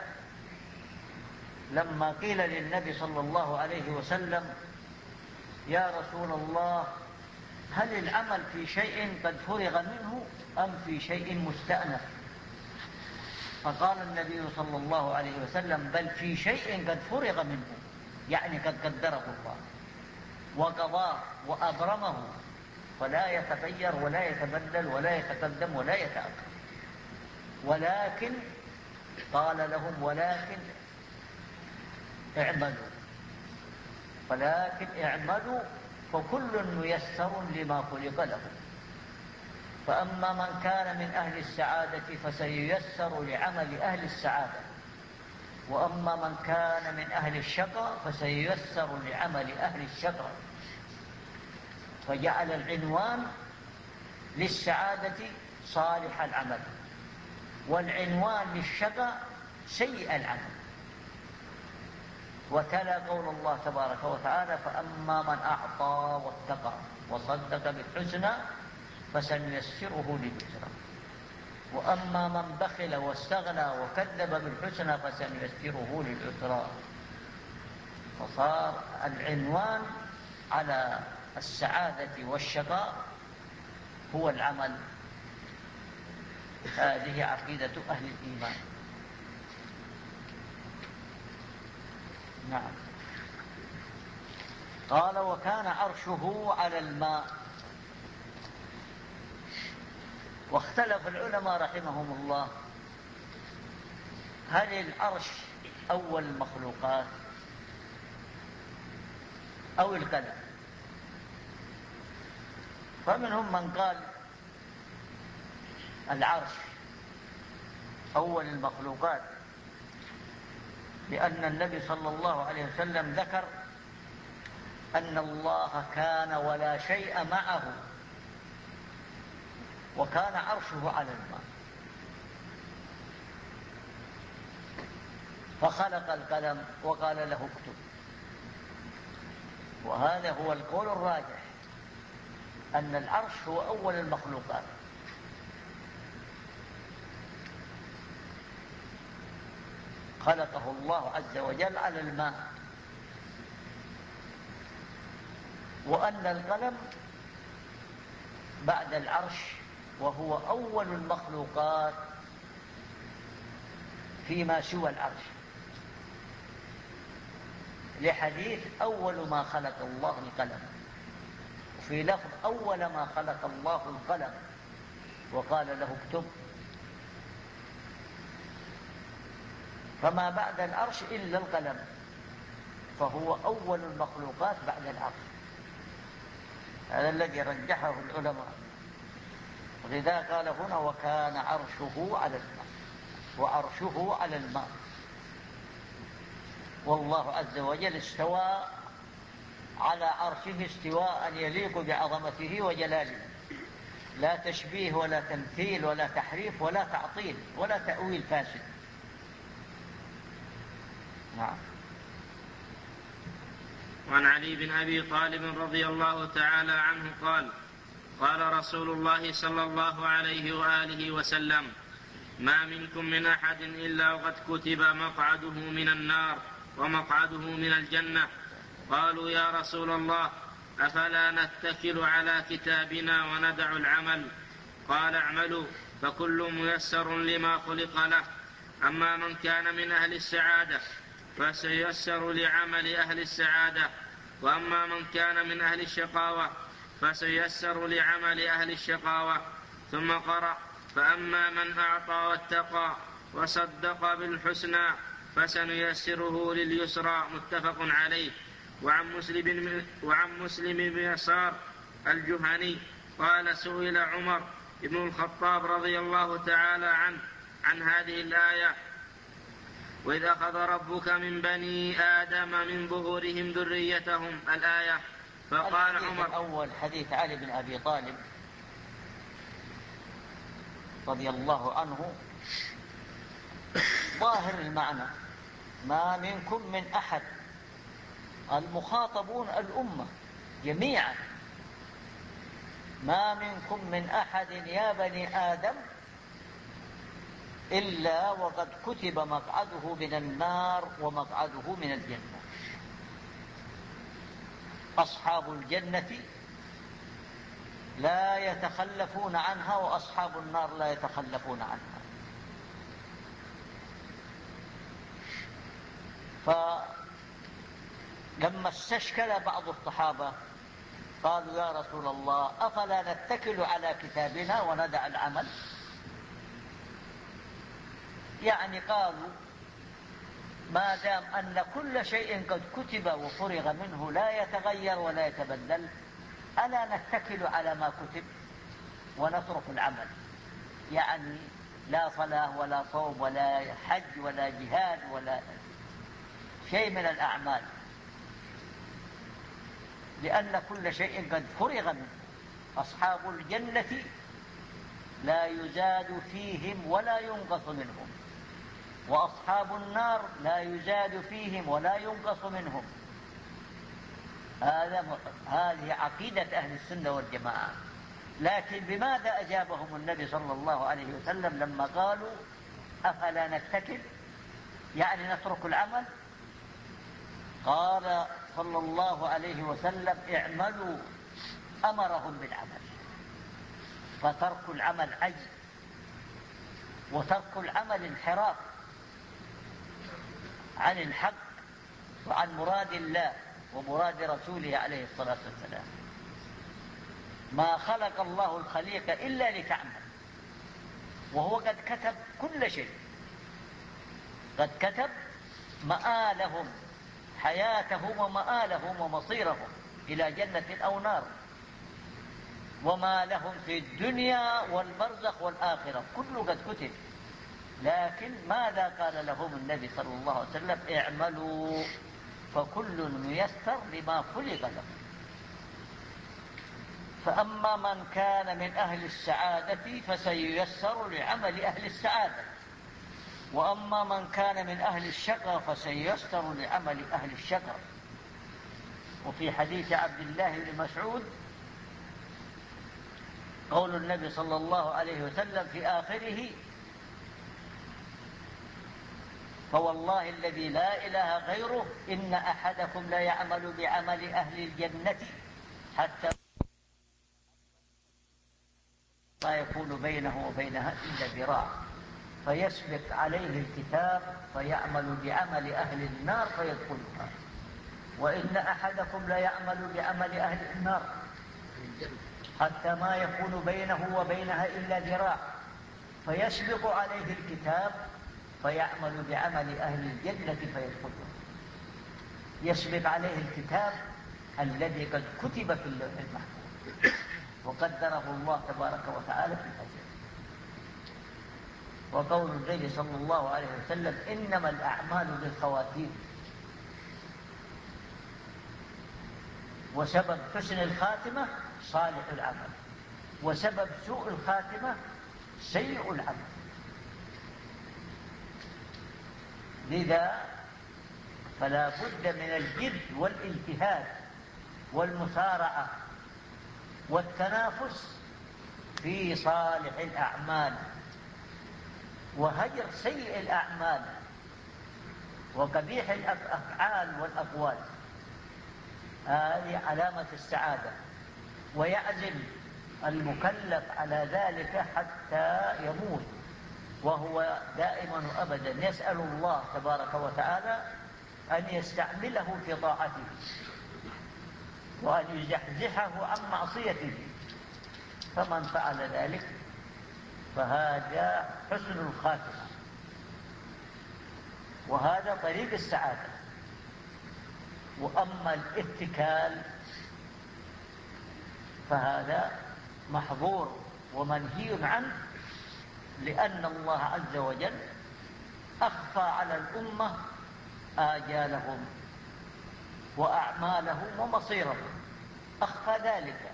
لما قيل للنبي صلى الله عليه وسلم يا رسول الله هل العمل في شيء قد فرغ منه أم في شيء مستأنف؟ فقال النبي صلى الله عليه وسلم بل في شيء قد فرغ منه، يعني قد قدره الله وقضاه وأبرمه، فلا يتغير ولا يتبدل ولا يتقدم ولا يتأخر. ولكن قال لهم ولكن اعملوا، ولكن اعملوا فكل ميسر لما خلق له، فأما من كان من أهل السعادة فسييسر لعمل أهل السعادة، وأما من كان من أهل الشقاء فسييسر لعمل أهل الشقاء. فجعل العنوان للسعادة صالح العمل، والعنوان للشقاء سيء العمل. وتلا قول الله تبارك وتعالى فأما من أعطى واتقى وصدق بالحسنى فسنيسره لليسرى، وأما من بخل واستغنى وكذب بالحسنى فسنيسره للعسرى. فصار العنوان على السعادة والشقاء هو العمل. هذه عقيدة أهل الإيمان. نعم. قال وكان عرشه على الماء. واختلف العلماء رحمهم الله هل العرش أول المخلوقات أو القلم؟ فمنهم من قال العرش أول المخلوقات، لأن النبي صلى الله عليه وسلم ذكر أن الله كان ولا شيء معه وكان عرشه على الماء، فخلق القلم وقال له اكتب. وهذا هو القول الراجح، أن العرش هو أول المخلوقات. خلقه الله عز وجل على الماء، وأن القلم بعد العرش وهو أول المخلوقات فيما سوى العرش، لحديث أول ما خلق الله القلم، وفي لفظ أول ما خلق الله القلم وقال له اكتب. فما بعد العرش إلا القلم، فهو أول المخلوقات بعد العرش. هذا الذي رجحه العلماء، ولذا قال هنا وكان عرشه على الماء، وعرشه على الماء. والله عز وجل استوى على عرشه استواء يليق بعظمته وجلاله، لا تشبيه ولا تمثيل ولا تحريف ولا تعطيل ولا تأويل فاسد. نعم. وعن علي بن أبي طالب رضي الله تعالى عنه قال قال رسول الله صلى الله عليه وآله وسلم ما منكم من أحد إلا وقد كتب مقعده من النار ومقعده من الجنة. قالوا يا رسول الله أفلا نتكل على كتابنا وندع العمل؟ قال اعملوا فكل ميسر لما خلق له. أما من كان من أهل السعادة فسييسر لعمل أهل السعادة، وأما من كان من أهل الشقاوة فسييسر لعمل أهل الشقاوة. ثم قرأ فأما من أعطى واتقى وصدق بالحسنى فسنيسره لليسرى. متفق عليه. وعن مسلم, وعن مسلم بن يسار الجهني قال سئل عمر بن الخطاب رضي الله تعالى عنه عن هذه الآية وإذ أخذ ربك من بني آدم من ظهورهم ذريتهم الآية، فقال عمر الأول حديث علي بن أبي طالب رضي الله عنه ظاهر المعنى ما منكم من أحد، المخاطبون الأمة جميعا، ما منكم من أحد يا بني آدم إلا وقد كتب مقعده من النار ومقعده من الجنة. أصحاب الجنة لا يتخلفون عنها وأصحاب النار لا يتخلفون عنها. فلما استشكل بعض الصحابة قالوا يا رسول الله أفلا نتكل على كتابنا وندع العمل؟ يعني قالوا ما دام أن كل شيء قد كتب وفرغ منه لا يتغير ولا يتبدل، ألا نتكل على ما كتب ونترك العمل؟ يعني لا صلاة ولا صوم ولا حج ولا جهاد ولا شيء من الأعمال، لأن كل شيء قد فرغ منه. أصحاب الجنة لا يزاد فيهم ولا ينقص منهم، وأصحاب النار لا يزاد فيهم ولا ينقص منهم. هذا هذه عقيدة أهل السنة والجماعة. لكن بماذا أجابهم النبي صلى الله عليه وسلم لما قالوا أفلا نتكل يعني نترك العمل؟ قال صلى الله عليه وسلم اعملوا، أمرهم بالعمل. فترك العمل عجز، وترك العمل انحراف عن الحق وعن مراد الله ومراد رسوله عليه الصلاة والسلام. ما خلق الله الخليقة إلا لتعمل، وهو قد كتب كل شيء، قد كتب مآلهم، حياتهم ومآلهم ومصيرهم إلى جنة أو نار، وما لهم في الدنيا والبرزخ والآخرة كله قد كتب. لكن ماذا قال لهم النبي صلى الله عليه وسلم؟ اعملوا فكل ميسر لما خلق له. فأما من كان من أهل السعادة فسييسر لعمل أهل السعادة، وأما من كان من أهل الشقى فسييسر لعمل أهل الشقى. وفي حديث عبد الله بن مسعود قول النبي صلى الله عليه وسلم في آخره: فوالله الذي لا إله غيره إن أحدكم لا يعمل بعمل أهل الجنة حتى ما يكون بينه وبينها إلا ذراع فيسبق عليه الكتاب فيعمل بعمل أهل النار فيدخلها، وإن أحدكم لا يعمل بعمل أهل النار حتى ما يكون بينه وبينها إلا ذراع فيسبق عليه الكتاب فيعمل بعمل أهل الجنة فيدخلها. يسبق عليه الكتاب الذي قد كتب في اللوح المحفوظ وقدره الله تبارك وتعالى في الأجل. وقول النبي صلى الله عليه وسلم: إنما الأعمال بالخواتيم. وسبب حسن الخاتمة صالح العمل، وسبب سوء الخاتمة سيء العمل. لذا فلا بد من الجد والاجتهاد والمسارعة والتنافس في صالح الأعمال وهجر سيء الأعمال وقبيح الأفعال والأقوال. هذه علامة السعادة، ويعزم المكلف على ذلك حتى يموت وهو دائما أبدا يسأل الله تبارك وتعالى أن يستعمله في طاعته وأن يزحزحه عن معصيته، فمن فعل ذلك فهذا حسن الخاتمة، وهذا طريق السعادة. وأما الاتكال فهذا محظور ومنهي عنه، لأن الله عز وجل أخفى على الأمة آجالهم وأعمالهم ومصيرهم، أخفى ذلك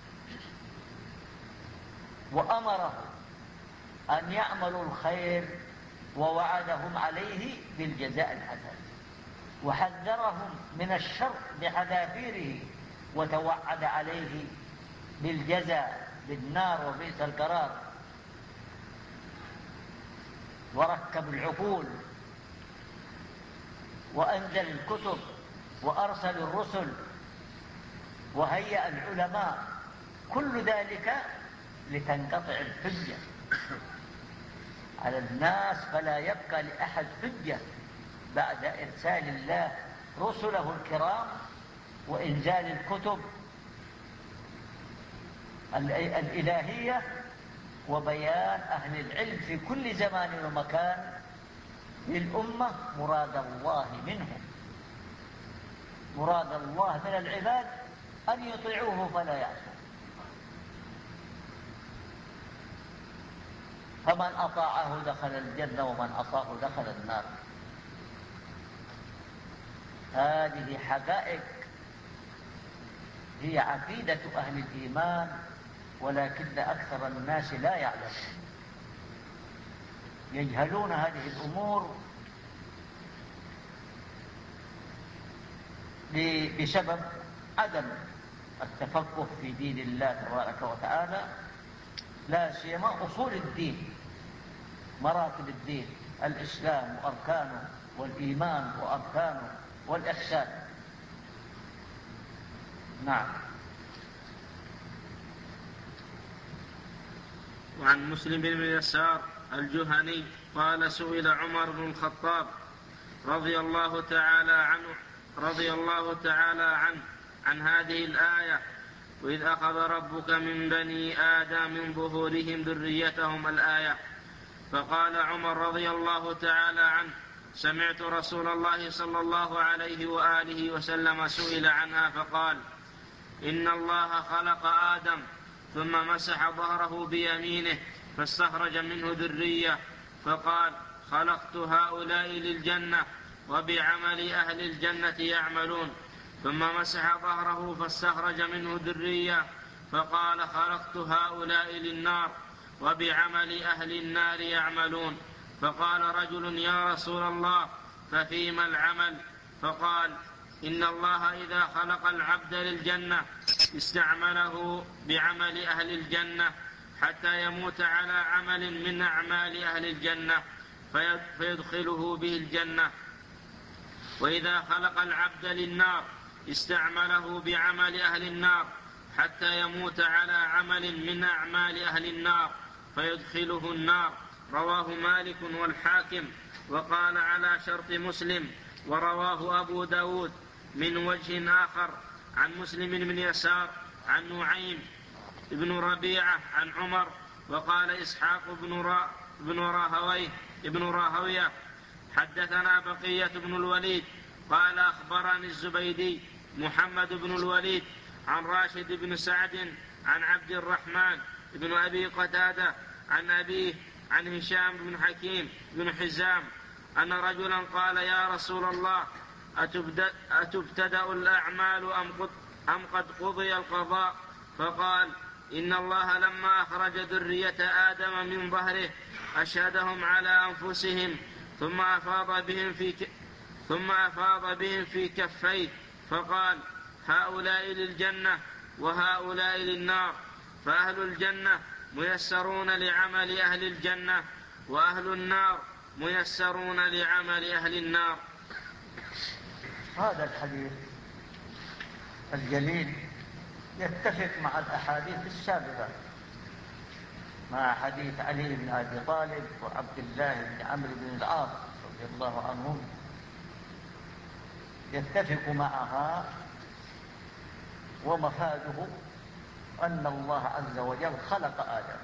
وأمرهم أن يعملوا الخير ووعدهم عليه بالجزاء الحسن، وحذرهم من الشر بحذافيره وتوعد عليه بالجزاء بالنار وبئس القرار. وركب العقول وأنزل الكتب وأرسل الرسل وهيأ العلماء، كل ذلك لتنقطع الحجة على الناس، فلا يبقى لأحد حجة بعد إرسال الله رسله الكرام وإنزال الكتب الإلهية وبيان أهل العلم في كل زمان ومكان للأمة مراد الله منهم. مراد الله من العباد أن يطيعوه فلا يعصوه، فمن أطاعه دخل الجنة ومن عصاه دخل النار. هذه حقائق هي عقيدة أهل الإيمان، ولكن أكثر الناس لا يعلمون، يجهلون هذه الأمور بسبب عدم التفقه في دين الله تبارك وتعالى، لا سيما أصول الدين، مراتب الدين، الإسلام وأركانه، والإيمان وأركانه، والإحسان. نعم. وعن مسلم بن يسار الجهني قال: سئل عمر بن الخطاب رضي الله تعالى عنه رضي الله تعالى عنه عن هذه الآية: وإذ أخذ ربك من بني آدم من ظهورهم ذريتهم الآية. فقال عمر رضي الله تعالى عنه: سمعت رسول الله صلى الله عليه وآله وسلم سئل عنها فقال: إن الله خلق آدم ثم مسح ظهره بيمينه فاستخرج منه ذرية فقال: خلقت هؤلاء للجنة وبعمل أهل الجنة يعملون. ثم مسح ظهره فاستخرج منه ذرية فقال: خلقت هؤلاء للنار وبعمل أهل النار يعملون. فقال رجل: يا رسول الله ففيما العمل؟ فقال: إن الله إذا خلق العبد للجنة استعمله بعمل أهل الجنة حتى يموت على عمل من أعمال أهل الجنة فيدخله به الجنة، وإذا خلق العبد للنار استعمله بعمل أهل النار حتى يموت على عمل من أعمال أهل النار فيدخله النار. رواه مالك والحاكم وقال على شرط مسلم. ورواه أبو داود من وجه آخر عن مسلم بن يسار عن نعيم بن ربيعة عن عمر. وقال إسحاق بن راهويه ابن راهويه حدثنا بقية بن الوليد قال أخبرني الزبيدي محمد بن الوليد عن راشد بن سعد عن عبد الرحمن بن أبي قتادة عن أبيه عن هشام بن حكيم بن حزام أن رجلا قال: يا رسول الله أتبتدأ الأعمال أم قد قضي القضاء؟ فقال: إن الله لما أخرج ذرية آدم من ظهره أشهدهم على أنفسهم ثم أفاض بهم في ك... ثم أفاض بهم في كفيه فقال: هؤلاء للجنة وهؤلاء للنار، فأهل الجنة ميسرون لعمل أهل الجنة وأهل النار ميسرون لعمل أهل النار. هذا الحديث الجليل يتفق مع الأحاديث السابقة، مع حديث علي بن أبي طالب وعبد الله بن عمرو بن العاص رضي الله عنهم، يتفق معها، ومفاده أن الله عز وجل خلق آدم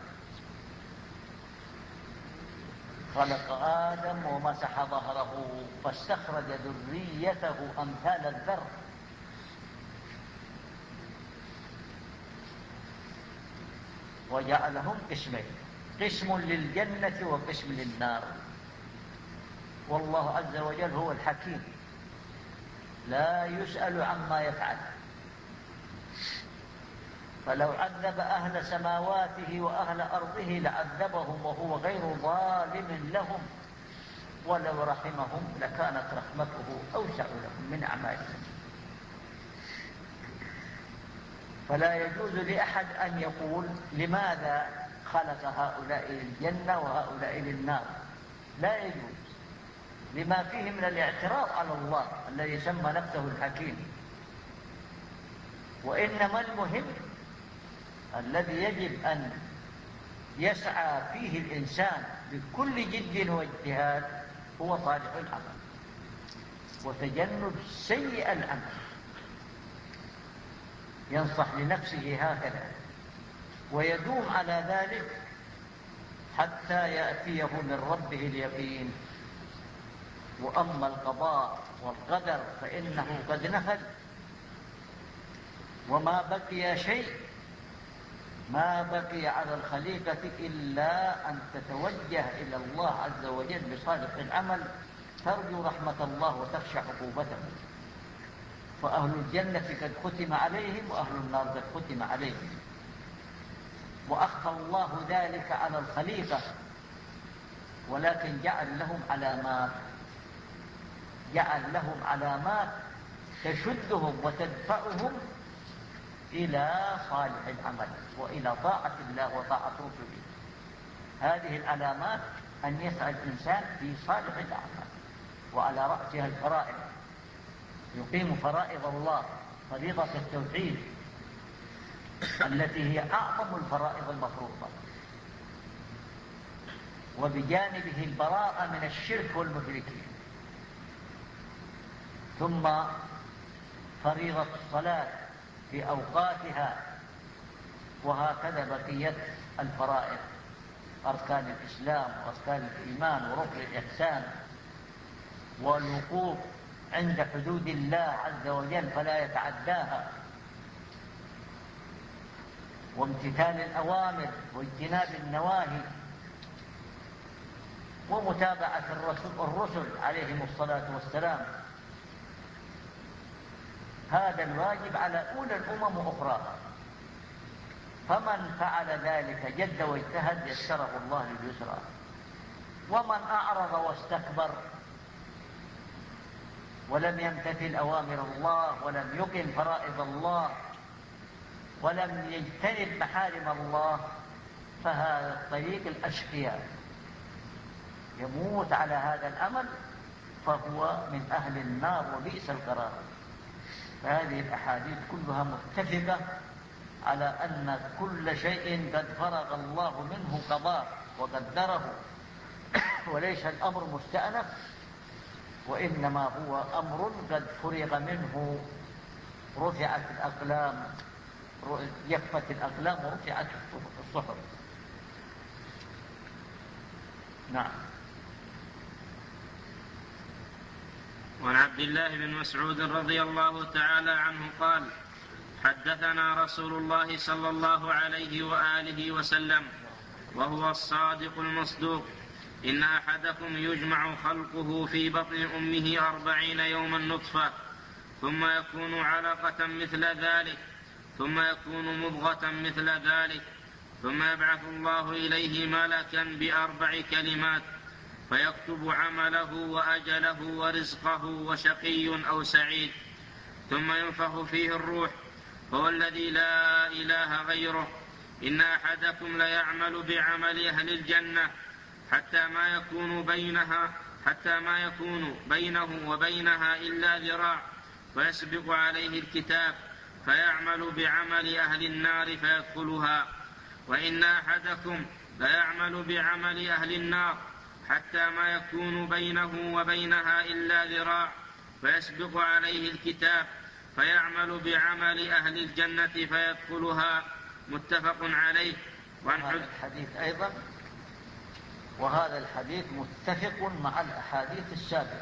خلق آدم ومسح ظهره فاستخرج ذريته أمثال الذر، وجعلهم قسمين، قسم للجنة وقسم للنار. والله عز وجل هو الحكيم لا يسأل عما يفعل، فلو عذب أهل سماواته وأهل أرضه لعذبهم وهو غير ظالم لهم، ولو رحمهم لكانت رحمته أوسع لهم من أعمالهم. فلا يجوز لأحد أن يقول لماذا خلق هؤلاء للجنة وهؤلاء للنار، لا يجوز، لما فيه من الاعتراض على الله الذي سمى نفسه الحكيم. وإنما المهم الذي يجب أن يسعى فيه الإنسان بكل جد واجتهاد هو صالح العمل وتجنب سيء العمل، ينصح لنفسه هكذا ويدوم على ذلك حتى يأتيه من ربه اليقين. وأما القضاء والقدر فإنه قد نفذ، وما بقي شيء، ما بقي على الخليقة إلا أن تتوجه إلى الله عز وجل بصالح العمل، ترجو رحمة الله وتخشى عقوبته. فأهل الجنة قد ختم عليهم وأهل النار قد ختم عليهم، وأخفى الله ذلك على الخليقة، ولكن جعل لهم علامات، جعل لهم علامات تشدهم وتدفعهم إلى صالح العمل وإلى طاعة الله وطاعة رسله. هذه العلامات أن يسعى الإنسان في صالح الأعمال، وعلى رأسها الفرائض، يقيم فرائض الله، فريضة التوحيد التي هي أعظم الفرائض المفروضة، وبجانبه البراءة من الشرك والمشركين، ثم فريضة الصلاة في أوقاتها، وهكذا بقية الفرائض، أركان الإسلام وأركان الإيمان وركن الإحسان والوقوف عند حدود الله عز وجل فلا يتعداها، وامتثال الأوامر واجتناب النواهي، ومتابعة الرسل عليهم الصلاة والسلام. هذا الواجب على أولى الأمم وأخراها، فمن فعل ذلك جد واجتهد يسره الله لليسرى، ومن أعرض واستكبر ولم يمتثل أوامر الله ولم يقم فرائض الله ولم يجتنب محارم الله فهذا الطريق الأشقياء، يموت على هذا العمل فهو من أهل النار وبئس القرار. فهذه الأحاديث كلها متفقة على أن كل شيء قد فرغ الله منه قضاء وقدره، وليس الأمر مستأنف، وإنما هو أمر قد فرغ منه، رفعت الأقلام، جفت الأقلام ورفعت الصحف. نعم. وعن عبد الله بن مسعود رضي الله تعالى عنه قال: حدثنا رسول الله صلى الله عليه وآله وسلم وهو الصادق المصدوق: إن أحدكم يجمع خلقه في بطن أمه أربعين يوما نطفة، ثم يكون علقة مثل ذلك، ثم يكون مضغة مثل ذلك، ثم يبعث الله إليه ملكا بأربع كلمات فيكتب عمله وأجله ورزقه وشقي أو سعيد، ثم ينفخ فيه الروح، هو الذي لا إله غيره. إن أحدكم ليعمل بعمل أهل الجنة حتى ما يكون بينها حتى ما يكون بينه وبينها إلا ذراع، فيسبق عليه الكتاب فيعمل بعمل أهل النار فيدخلها. وإن أحدكم ليعمل بعمل أهل النار حتى ما يكون بينه وبينها إلا ذراع، فيسبق عليه الكتاب فيعمل بعمل أهل الجنة فيدخلها. متفق عليه. وهذا الحديث أيضا وهذا الحديث متفق مع الأحاديث السابقة،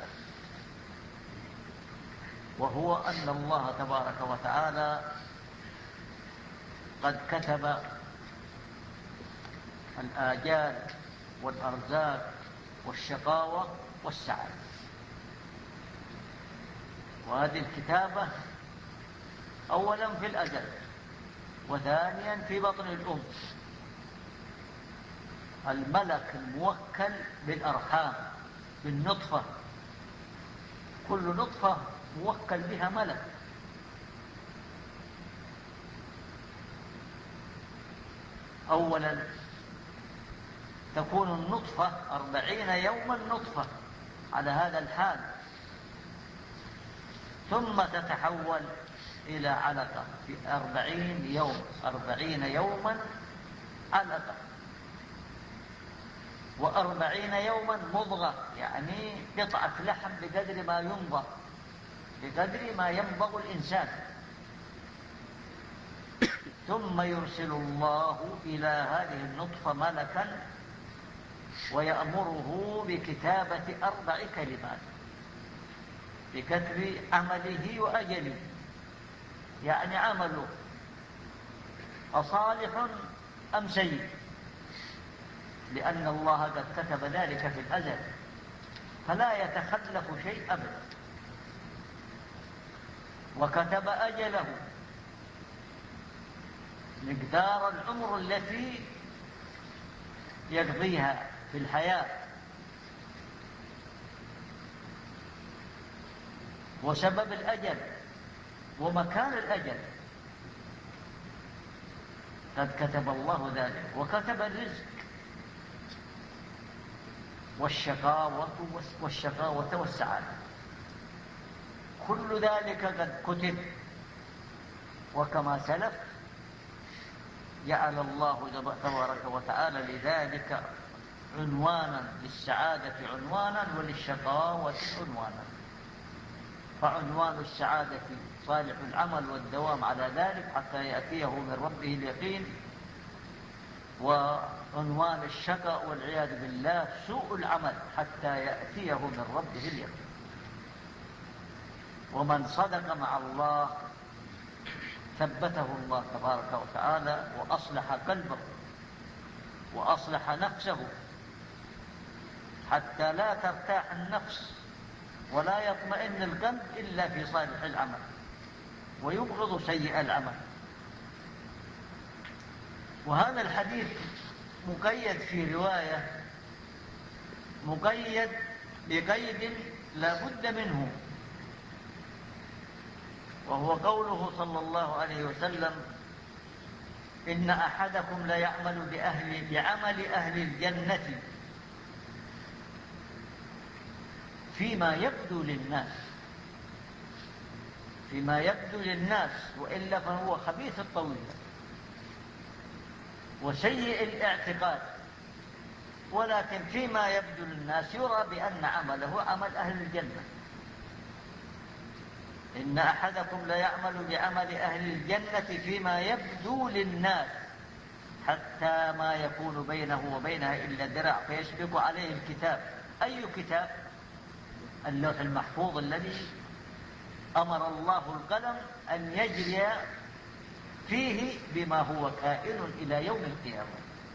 وهو أن الله تبارك وتعالى قد كتب الآجال والأرزاق والشقاوة والسعادة، وهذه الكتابة أولا في الأجل، وثانيا في بطن الأم. الملك الموكل بالأرحام بالنطفة، كل نطفة موكل بها ملك، أولا تكون النطفة أربعين يوما نطفة على هذا الحال، ثم تتحول إلى علقة في أربعين يوم أربعين يوما علقة، وأربعين يوما مضغة، يعني قطعة لحم بقدر ما ينضغ بقدر ما ينضغ الإنسان. ثم يرسل الله إلى هذه النطفة ملكا ويأمره بكتابة أربع كلمات، بكتب عمله وأجله، يعني عمله أصالح أم سيء، لأن الله قد كتب ذلك في الأزل فلا يتخلف شيء أبدا، وكتب أجله مقدار العمر التي يقضيها في الحياة، وسبب الأجل ومكان الأجل قد كتب الله ذلك، وكتب الرزق والشقاوة والشقاوة والسعادة، كل ذلك قد كتب. وكما سلف جعل الله تبارك وتعالى لذلك عنوانا، للسعادة عنوانا وللشقاوة عنوانا، فعنوان السعادة صالح العمل والدوام على ذلك حتى يأتيه من ربه اليقين، وعنوان الشقاء والعياذ بالله سوء العمل حتى يأتيه من ربه اليقين. ومن صدق مع الله ثبته الله تبارك وتعالى وأصلح قلبه وأصلح نفسه حتى لا ترتاح النفس ولا يطمئن القلب إلا في صالح العمل ويبغض سيء العمل. وهذا الحديث مقيد في رواية، مقيد بقيد لا بد منه، وهو قوله صلى الله عليه وسلم: إن أحدكم لا يعمل بأهل بعمل أهل الجنة فيما يبدو للناس، فيما يبدو للناس، وإلا فهو خبيث الطويل وسيء الاعتقاد، ولكن فيما يبدو للناس يرى بأن عمله عمل أهل الجنة. إن أحدكم لا يعمل بعمل أهل الجنة فيما يبدو للناس حتى ما يكون بينه وبينها إلا ذراع فيسبق عليه الكتاب. أي كتاب؟ اللوح المحفوظ الذي أمر الله القلم أن يجري فيه بما هو كائن إلى يوم القيامة،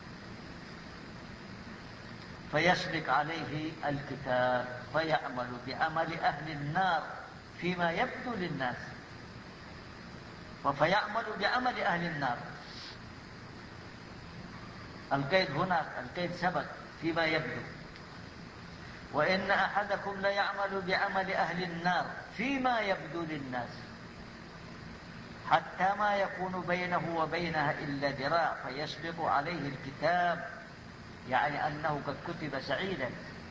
فيسبق عليه الكتاب فيعمل بعمل أهل النار فيما يبدو للناس، فيعمل بعمل أهل النار. القيد هناك، القيد سبق فيما يبدو. وإن أحدكم لا يعمل بعمل أهل النار فيما يبدو للناس حتى ما يكون بينه وبينها إلا ذراع فيسبق عليه الكتاب، يعني أنه قد كتب سعيدا،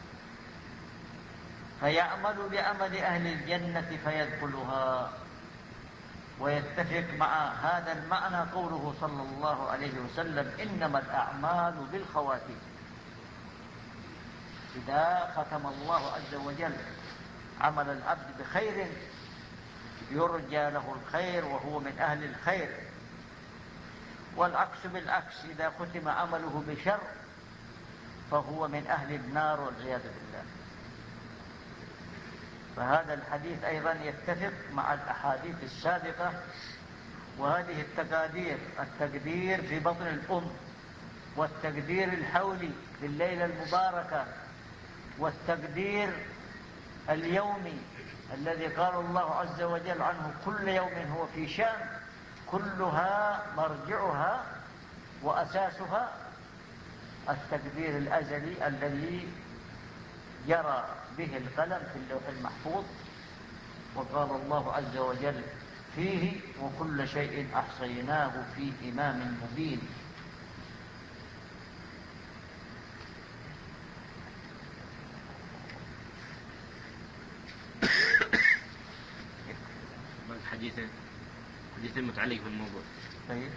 فيعمل بعمل أهل الجنة فيدخلها. ويتفق مع هذا المعنى قوله صلى الله عليه وسلم: إنما الأعمال بالخواتيم. إذا ختم الله عز وجل عمل العبد بخير يرجى له الخير وهو من أهل الخير، والعكس بالعكس، إذا ختم عمله بشر فهو من أهل النار والعياذ بالله. فهذا الحديث أيضا يتفق مع الأحاديث السابقة. وهذه التقادير، التقدير في بطن الأم، والتقدير الحولي في الليلة المباركة، والتقدير اليومي الذي قال الله عز وجل عنه: كل يوم هو في شأن، كلها مرجعها وأساسها التقدير الأزلي الذي جرى به القلم في اللوح المحفوظ. وقال الله عز وجل فيه: وكل شيء أحصيناه في إمام مبين. الحديث حديث متعلق بالموضوع. طيب.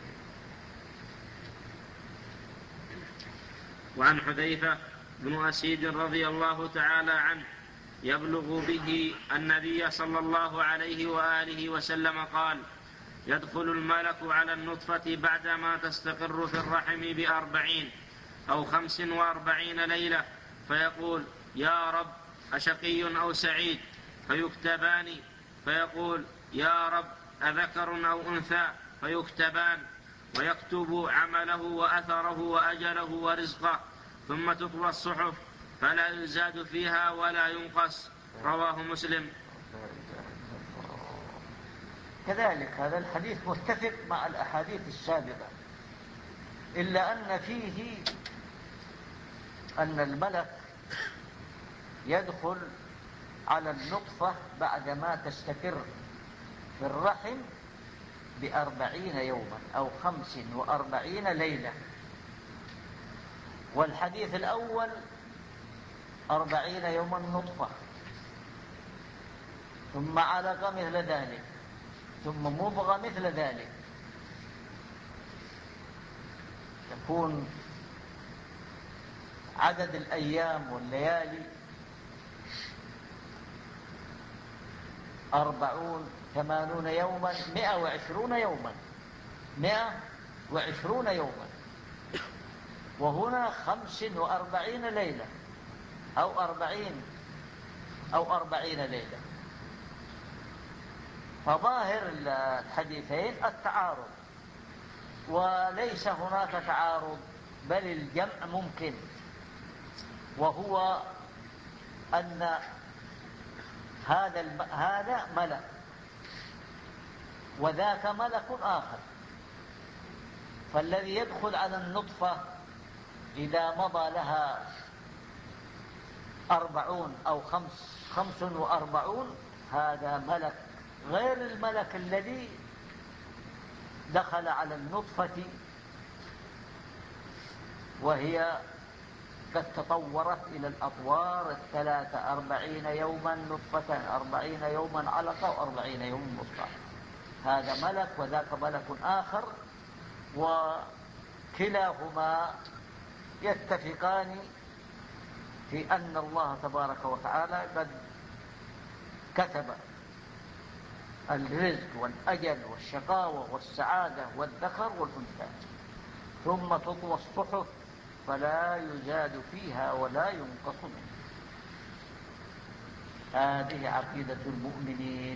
وعن حذيفة بن أسيد رضي الله تعالى عنه يبلغ به النبي صلى الله عليه وآله وسلم قال: يدخل الملك على النطفة بعدما تستقر في الرحم بأربعين أو خمس وأربعين ليلة، فيقول: يا رب أشقي أو سعيد؟ فيكتبان. فيقول: يا رب أذكر أو أنثى؟ فيكتبان، ويكتب عمله وأثره وأجله ورزقه، ثم تطوى الصحف فلا يزاد فيها ولا ينقص. رواه مسلم. كذلك هذا الحديث متفق مع الأحاديث السابقة، إلا أن فيه أن الملك يدخل على النطفة بعدما تستقر في الرحم بأربعين يوما أو خمس وأربعين ليلة. والحديث الأول أربعين يوما نطفة، ثم علقة مثل ذلك، ثم مضغة مثل ذلك، تكون عدد الأيام والليالي أربعون ثمانون يوما مئة وعشرون يوما مئة وعشرون يوما وهنا خمس وأربعين ليلة أو أربعين أو أربعين ليلة. فظاهر الحديثين التعارض، وليس هناك تعارض بل الجمع ممكن، وهو أن هذا هذا ملك وذاك ملك آخر، فالذي يدخل على النطفة إذا مضى لها أربعون أو خمس خمس وأربعون هذا ملك غير الملك الذي دخل على النطفة وهي قد تطورت إلى الأطوار الثلاثة، أربعين يوما نطفة، أربعين يوما علقة، وأربعين يوما مضغة. هذا ملك وذاك ملك آخر، وكلاهما يتفقان في أن الله تبارك وتعالى قد كتب الرزق والأجل والشقاوة والسعادة والذكر والأنثى، ثم تطوى الصحف فلا يزاد فيها ولا ينقص منها. هذه عقيدة المؤمنين،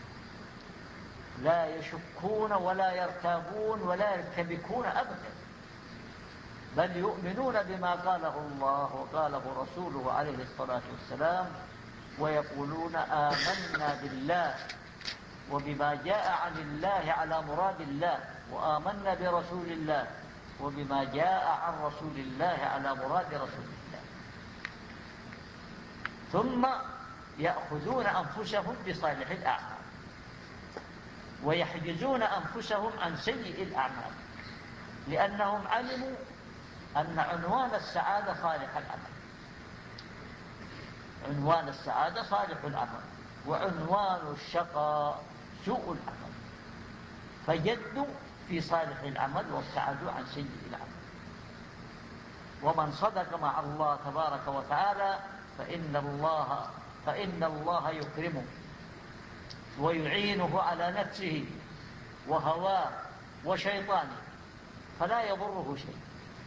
لا يشكون ولا يرتابون ولا يرتبكون أبدا، بل يؤمنون بما قاله الله وقاله رسوله عليه الصلاة والسلام، ويقولون آمنا بالله وبما جاء عن الله على مراد الله، وآمنا برسول الله وبما جاء عن رسول الله على مراد رسول الله. ثم يأخذون أنفسهم بصالح الأعمال ويحجزون أنفسهم عن سيء الأعمال، لأنهم علموا أن عنوان السعادة صالح العمل، عنوان السعادة صالح العمل، وعنوان الشقاء سوء العمل، فجدوا في صالح العمل وابتعدوا عن سيء العمل. ومن صدق مع الله تبارك وتعالى فإن الله فإن الله يكرمه ويعينه على نفسه وهواه وشيطانه، فلا يضره شيء.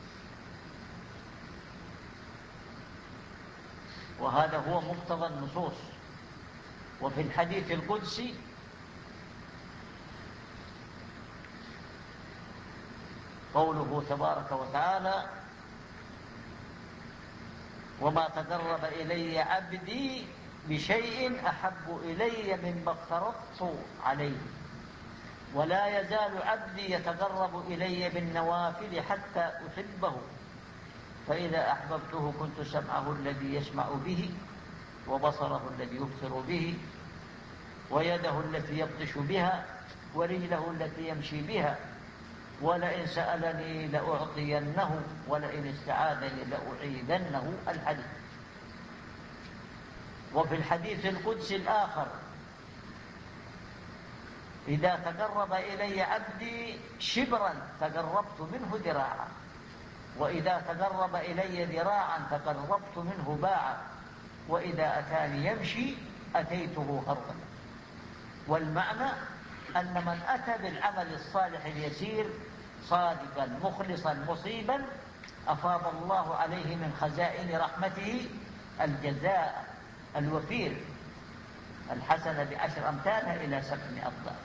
وهذا هو مقتضى النصوص. وفي الحديث القدسي قوله تبارك وتعالى: وما تقرب إلي عبدي بشيء أحب إلي مما افترضت عليه، ولا يزال عبدي يتقرب إلي بالنوافل حتى أحبه، فإذا أحببته كنت سمعه الذي يسمع به، وبصره الذي يبصر به، ويده التي يبطش بها، ورجله التي يمشي بها، ولئن سألني لأعطينه، ولئن استعاذني لأعيذنه. الحديث. وفي الحديث القدسي الآخر: إذا تقرب إلي عبدي شبرا تقربت منه ذراعا، وإذا تقرب إلي ذراعا تقربت منه باعا، وإذا أتاني يمشي أتيته هرولا. والمعنى أن من أتى بالعمل الصالح اليسير صادقا مخلصا مصيبا أفاض الله عليه من خزائن رحمته الجزاء الوفير، الحسنة بعشر أمثالها إلى سبعمائة ضعف،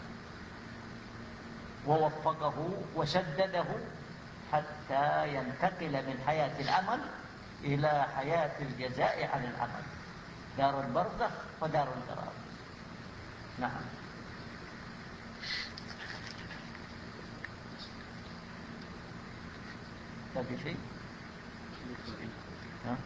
ووفقه وسدده حتى ينتقل من حياة العمل إلى حياة الجزاء عن العمل، دار البرزخ ودار القرار. نعم. لا في شيء؟ ها؟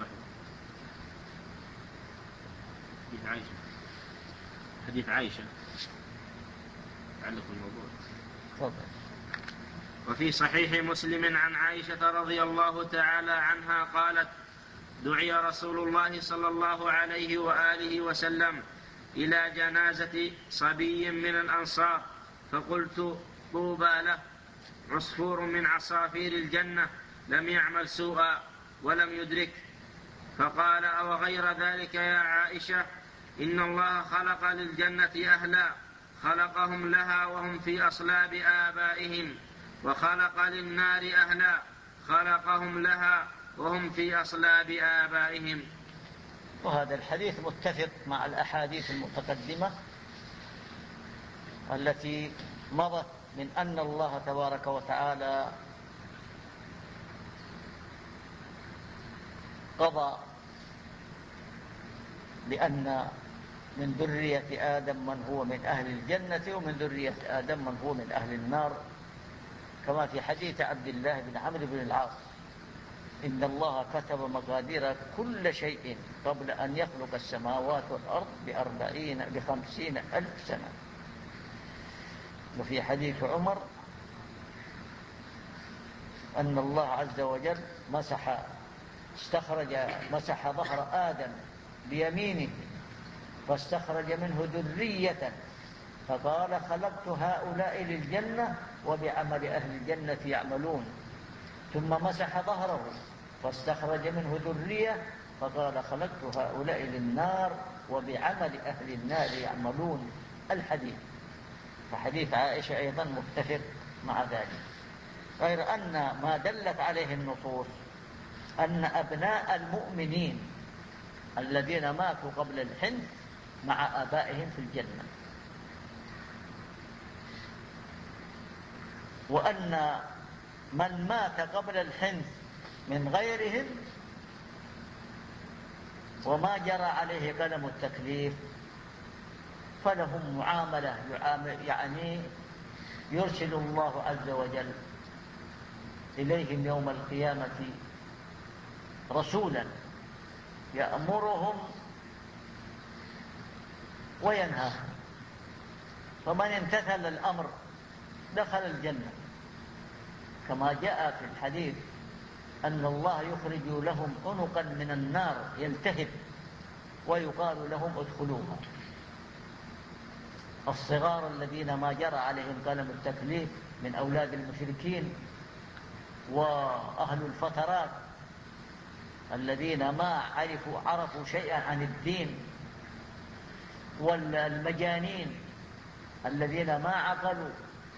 حديث عائشة حديث عائشة تعلق الموضوع. تفضل. وفي صحيح مسلم عن عائشة رضي الله تعالى عنها قالت: دعي رسول الله صلى الله عليه وآله وسلم إلى جنازة صبي من الأنصار، فقلت: طوبى له، عصفور من عصافير الجنة لم يعمل سوءا ولم يدرك. فقال: أو غير ذلك يا عائشة، إن الله خلق للجنة أهلا خلقهم لها وهم في أصلاب آبائهم، وخلق للنار أهلا خلقهم لها وهم في أصلاب آبائهم. وهذا الحديث متفق مع الأحاديث المتقدمة التي مضت من أن الله تبارك وتعالى قضى بأن من ذرية آدم من هو من أهل الجنة ومن ذرية آدم من هو من أهل النار، كما في حديث عبد الله بن عمرو بن العاص: إن الله كتب مقادير كل شيء قبل أن يخلق السماوات والأرض بأربعين بخمسين ألف سنة. وفي حديث عمر أن الله عز وجل مسح استخرج مسح ظهر آدم بيمينه فاستخرج منه ذرية فقال: خلقت هؤلاء للجنة وبعمل أهل الجنة يعملون. ثم مسح ظهره فاستخرج منه ذرية فقال: خلقت هؤلاء للنار وبعمل أهل النار يعملون. الحديث. فحديث عائشة أيضا متفق مع ذلك، غير أن ما دلت عليه النصوص أن أبناء المؤمنين الذين ماتوا قبل الحنث مع آبائهم في الجنة، وأن من مات قبل الحنث من غيرهم وما جرى عليه قلم التكليف فلهم معاملة يعني يرسل الله عز وجل إليهم يوم القيامة رسولا يأمرهم وينهاهم، فمن امتثل الأمر دخل الجنة، كما جاء في الحديث أن الله يخرج لهم عنقا من النار يلتهب ويقال لهم ادخلوها. الصغار الذين ما جرى عليهم قلم التكليف من أولاد المشركين، وأهل الفترات الذين ما عرفوا عرفوا شيئا عن الدين، والمجانين الذين ما عقلوا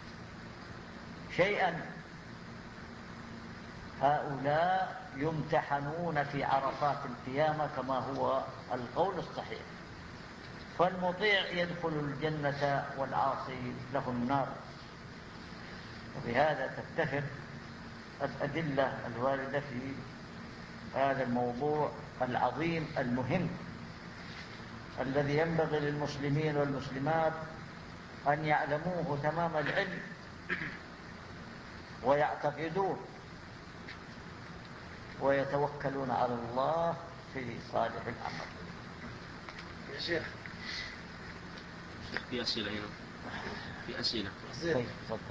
شيئا، هؤلاء يمتحنون في عرصات القيامة كما هو القول الصحيح. فالمطيع يدخل الجنة والعاصي له النار. وبهذا تتفق الأدلة الواردة في هذا الموضوع العظيم المهم الذي ينبغي للمسلمين والمسلمات أن يعلموه تمام العلم ويعتقدوه ويتوكلون على الله في صالح الأمر. يا شيخ في أسئلة هنا، في أسئلة. طيب تفضل.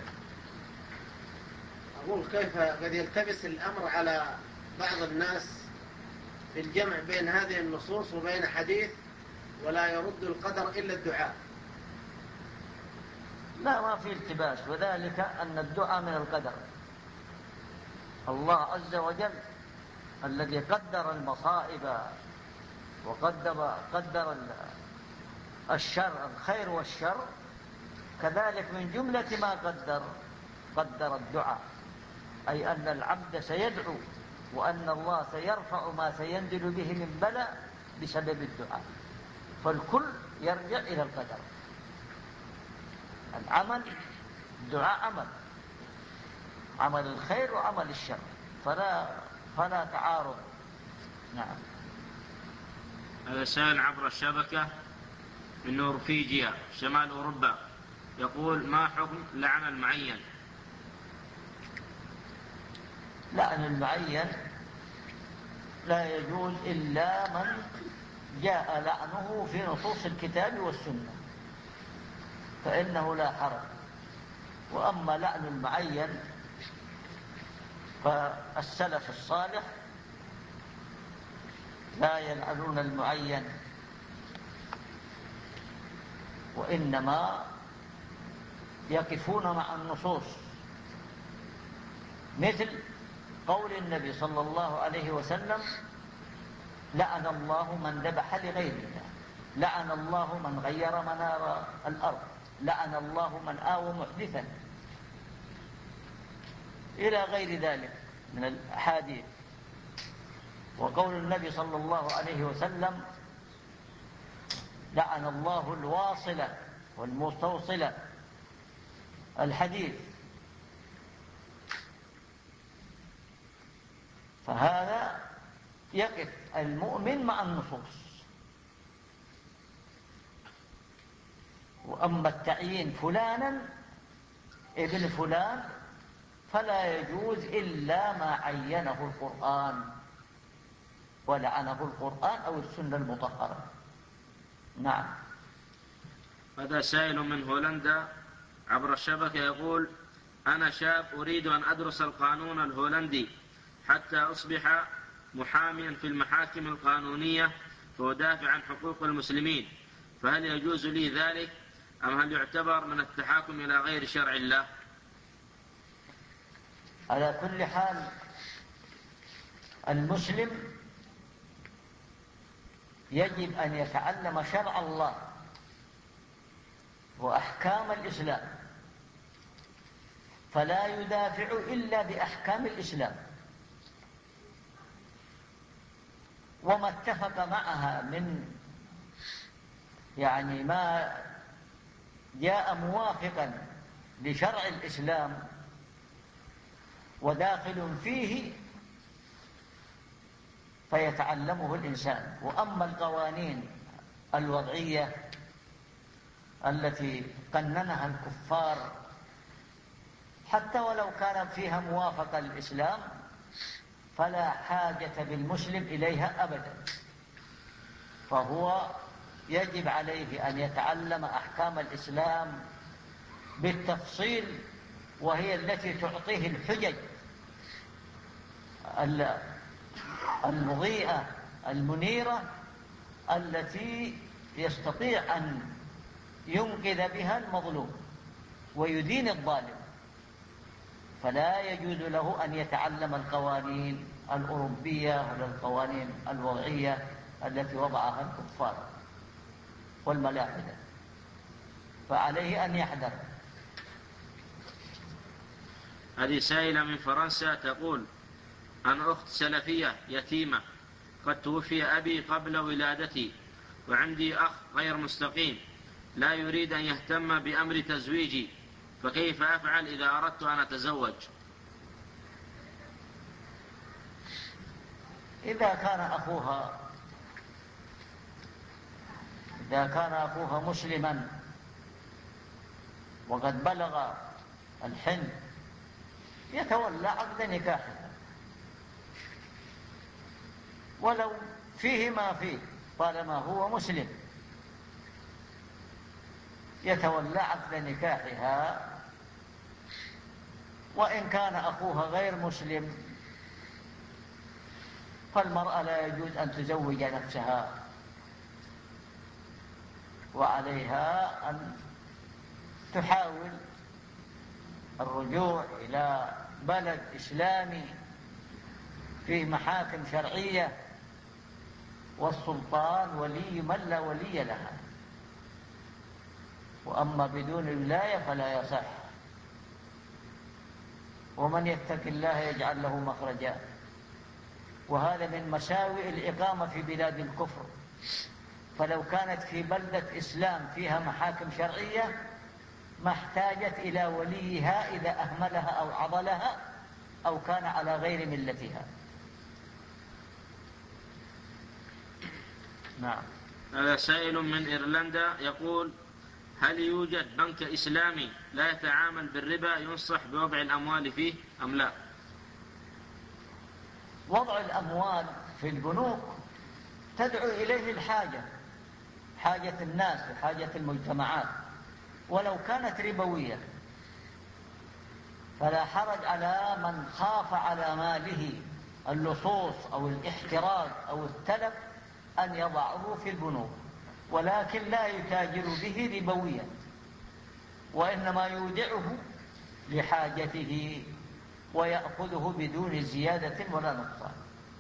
أقول كيف قد يلتبس الأمر على بعض الناس في الجمع بين هذه النصوص وبين حديث ولا يرد القدر إلا الدعاء. لا، ما في التباس، وذلك أن الدعاء من القدر. الله عز وجل الذي قدر المصائب وقدر قدر الشر الخير والشر، كذلك من جملة ما قدر قدر الدعاء، أي أن العبد سيدعو وأن الله سيرفع ما سينزل به من بلاء بسبب الدعاء. فالكل يرجع إلى القدر. العمل الدعاء عمل عمل الخير وعمل الشر، فلا فلا تعارض. نعم. هذا سائل عبر الشبكة من نورفيجيا شمال أوروبا يقول: ما حكم لعن المعين؟ لعن المعين لا يجوز إلا من جاء لعنه في نصوص الكتاب والسنة، فإنه لا حرج. وأما لعن المعين فالسلف الصالح لا يلعنون المعين، وإنما يقفون مع النصوص، مثل قول النبي صلى الله عليه وسلم: لعن الله من ذبح لغير الله، لعن الله من غير منار الأرض، لعن الله من آوى محدثا، إلى غير ذلك من الأحاديث. وقول النبي صلى الله عليه وسلم: لعن الله الواصلة والمستوصلة الحديث. فهذا يقف المؤمن مع النصوص. وأما التعيين فلانا ابن فلان فلا يجوز إلا ما عينه القرآن ولعنه القرآن أو السنة المطهرة. نعم. هذا سائل من هولندا عبر الشبكة يقول: أنا شاب أريد أن أدرس القانون الهولندي حتى أصبح محاميا في المحاكم القانونية وأدافع عن حقوق المسلمين، فهل يجوز لي ذلك أم هل يعتبر من التحاكم إلى غير شرع الله؟ على كل حال المسلم يجب أن يتعلم شرع الله وأحكام الإسلام، فلا يدافع إلا بأحكام الإسلام، وما اتفق معها من يعني ما جاء موافقا لشرع الإسلام وداخل فيه فيتعلمه الإنسان. وأما القوانين الوضعية التي قننها الكفار حتى ولو كان فيها موافقة للإسلام فلا حاجة بالمسلم إليها أبدا، فهو يجب عليه أن يتعلم أحكام الإسلام بالتفصيل، وهي التي تعطيه الحجج المضيئة المنيرة التي يستطيع أن ينقذ بها المظلوم ويدين الظالم. فلا يجوز له أن يتعلم القوانين الأوروبية ولا القوانين الوضعية التي وضعها الكفار والملاحدة، فعليه أن يحذر. هذه سائلة من فرنسا تقول: أنا أخت سلفية يتيمة، قد توفي أبي قبل ولادتي، وعندي أخ غير مستقيم لا يريد أن يهتم بأمر تزويجي، فكيف أفعل إذا أردت أن أتزوج؟ إذا كان أخوها إذا كان أخوها مسلما وقد بلغ الحلم يتولى عقد نكاحها، ولو فيه ما فيه طالما هو مسلم يتولى عقد نكاحها. وإن كان أخوها غير مسلم فالمرأة لا يجوز أن تزوج نفسها، وعليها أن تحاول الرجوع إلى بلد إسلامي فيه محاكم شرعية والسلطان ولي من لا ولي لها. وأما بدون ولاية فلا يصح. ومن يتق الله يجعل له مخرجا. وهذا من مساوئ الإقامة في بلاد الكفر، فلو كانت في بلدة إسلام فيها محاكم شرعية ما احتاجت إلى وليها إذا أهملها أو عضلها أو كان على غير ملتها. نعم. هذا سائل من إيرلندا يقول: هل يوجد بنك إسلامي لا يتعامل بالربا ينصح بوضع الأموال فيه أم لا؟ وضع الأموال في البنوك تدعو إليه الحاجة، حاجة الناس وحاجة المجتمعات، ولو كانت ربوية فلا حرج على من خاف على ماله اللصوص أو الاحتراق أو التلف أن يضعه في البنوك، ولكن لا يتاجر به ربويا، وإنما يودعه لحاجته ويأخذه بدون زيادة ولا نقصان،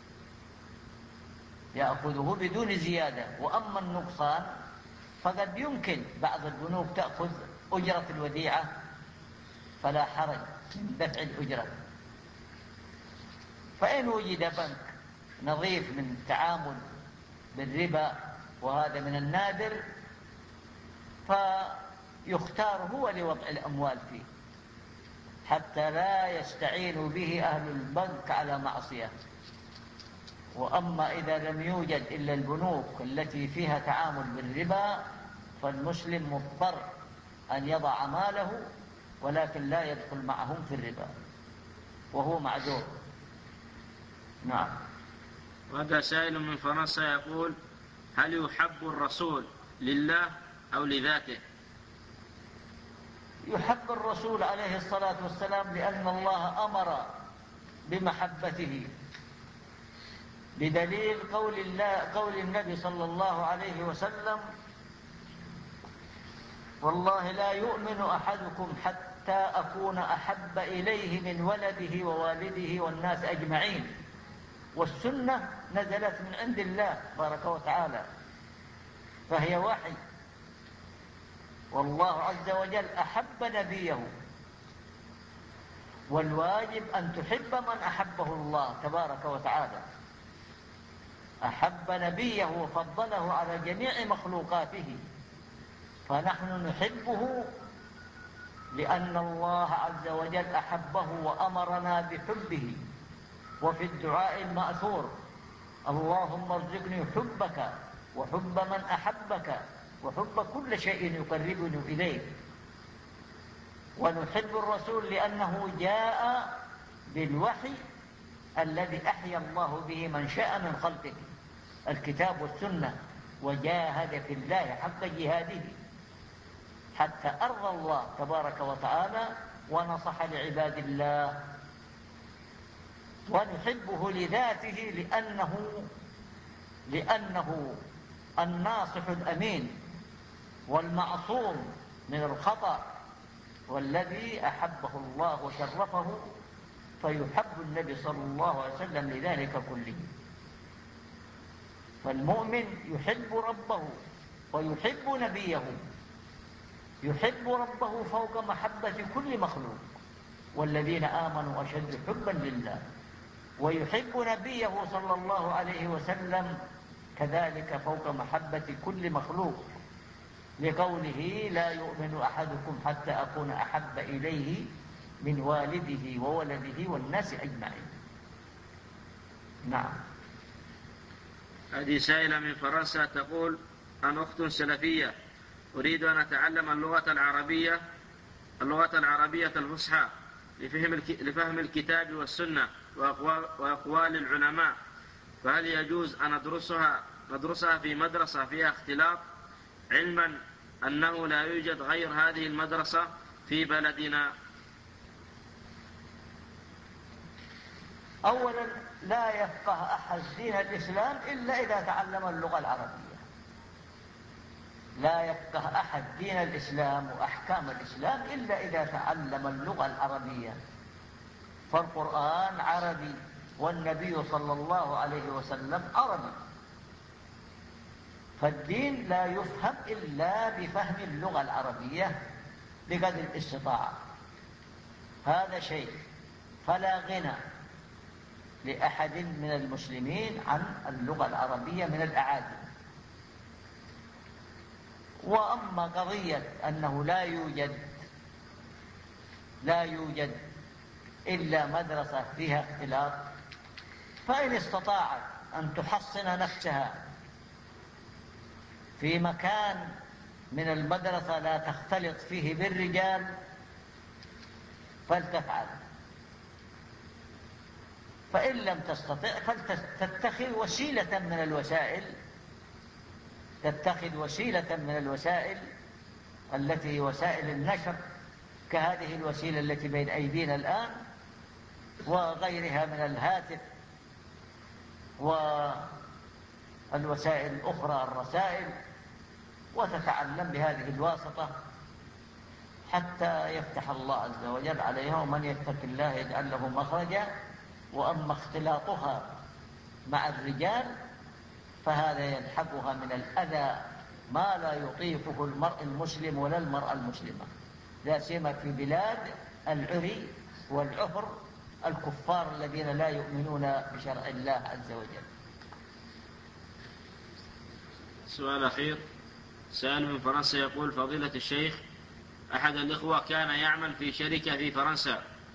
يأخذه بدون زيادة. وأما النقصان فقد يمكن بعض البنوك تأخذ أجرة الوديعة فلا حرج من دفع الأجرة. فإن وجد بنك نظيف من التعامل بالربا وهذا من النادر فيختار هو لوضع الأموال فيه، حتى لا يستعين به أهل البنك على معصية. وأما إذا لم يوجد إلا البنوك التي فيها تعامل بالربا فالمسلم مضطر أن يضع ماله، ولكن لا يدخل معهم في الربا وهو معذور. نعم. وهذا سائل من فرنسا يقول: هل يحب الرسول لله أو لذاته؟ يحب الرسول عليه الصلاة والسلام لأن الله أمر بمحبته، بدليل قول الله قول النبي صلى الله عليه وسلم: والله لا يؤمن أحدكم حتى أكون أحب إليه من ولده ووالده والناس أجمعين. والسنة نزلت من عند الله تبارك وتعالى، فهي وحي، والله عز وجل أحب نبيه، والواجب أن تحب من أحبه الله تبارك وتعالى. أحب نبيه وفضله على جميع مخلوقاته، فنحن نحبه لأن الله عز وجل أحبه وأمرنا بحبه. وفي الدعاء المأثور: اللهم ارزقني حبك وحب من أحبك وحب كل شيء يقربني إليك. ونحب الرسول لأنه جاء بالوحي الذي أحيا الله به من شاء من خلقه، الكتاب والسنة، وجاهد في الله حق جهاده حتى أرضى الله تبارك وتعالى ونصح لعباد الله. ونحبه لذاته لأنه لأنه الناصح الأمين والمعصوم من الخطأ، والذي أحبه الله وشرفه، فيحب النبي صلى الله عليه وسلم لذلك كله. فالمؤمن يحب ربه ويحب نبيه، يحب ربه فوق محبة كل مخلوق، والذين آمنوا أشد حبا لله. ويحب نبيه صلى الله عليه وسلم كذلك فوق محبة كل مخلوق، لقوله: لا يؤمن أحدكم حتى أكون أحب إليه من والده وولده والناس أجمعين. نعم. هذه سائلة من فرنسا تقول: أنا أخت سلفية أريد أن أتعلم اللغة العربية اللغة العربية الفصحى لفهم لفهم الكتاب والسنة وأقوال العلماء، فهل يجوز أن أدرسها ندرسها في مدرسة فيها اختلاط، علما أنه لا يوجد غير هذه المدرسة في بلدنا؟ أولا، لا يفقه أحد دين الإسلام إلا إذا تعلم اللغة العربية. لا يفقه أحد دين الإسلام وأحكام الإسلام إلا إذا تعلم اللغة العربية، فالقرآن عربي والنبي صلى الله عليه وسلم عربي، فالدين لا يفهم إلا بفهم اللغة العربية بقدر الاستطاعة. هذا شيء، فلا غنى لأحد من المسلمين عن اللغة العربية من الأعاجم. وأما قضية أنه لا يوجد لا يوجد إلا مدرسة فيها اختلاط، فإن استطاعت أن تحصن نفسها في مكان من المدرسة لا تختلط فيه بالرجال فلتفعل، فإن لم تستطع فلتتخذ وسيلة من الوسائل تتخذ وسيلة من الوسائل التي هي وسائل النشر، كهذه الوسيلة التي بين أيدينا الآن وغيرها من الهاتف والوسائل الأخرى، الرسائل، وتتعلم بهذه الواسطة حتى يفتح الله عز وجل عليها. ومن يتق الله يجعل له مخرجا. وأما اختلاطها مع الرجال فهذا يلحقها من الأذى ما لا يطيقه المرء المسلم ولا المرأة المسلمة، لا سيما في بلاد العري والعفر، الكفار الذين لا يؤمنون بشرع الله عز وجل. سؤال أخير، سائل من فرنسا يقول: فضيلة الشيخ، أحد الإخوة كان يعمل في شركة في فرنسا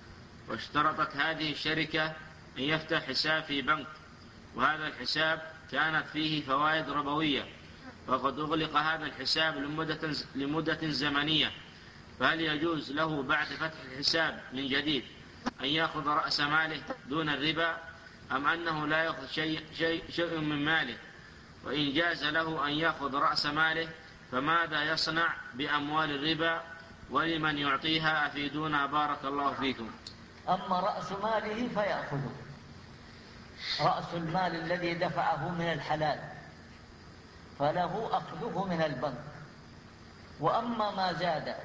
واشترطت هذه الشركة أن يفتح حساب في بنك، وهذا الحساب كانت فيه فوائد ربوية، وقد أغلق هذا الحساب لمدة, لمدة زمنية، فهل يجوز له بعد فتح الحساب من جديد أن يأخذ رأس ماله دون الربا، أم أنه لا يأخذ شيء, شيء, شيء من ماله؟ وإن جاز له أن يأخذ رأس ماله فماذا يصنع بأموال الربا، ولمن يعطيها؟ أفيدونا بارك الله فيكم. أما رأس ماله فيأخذه، رأس المال الذي دفعه من الحلال فله أخذه من البنك. وأما ما زاد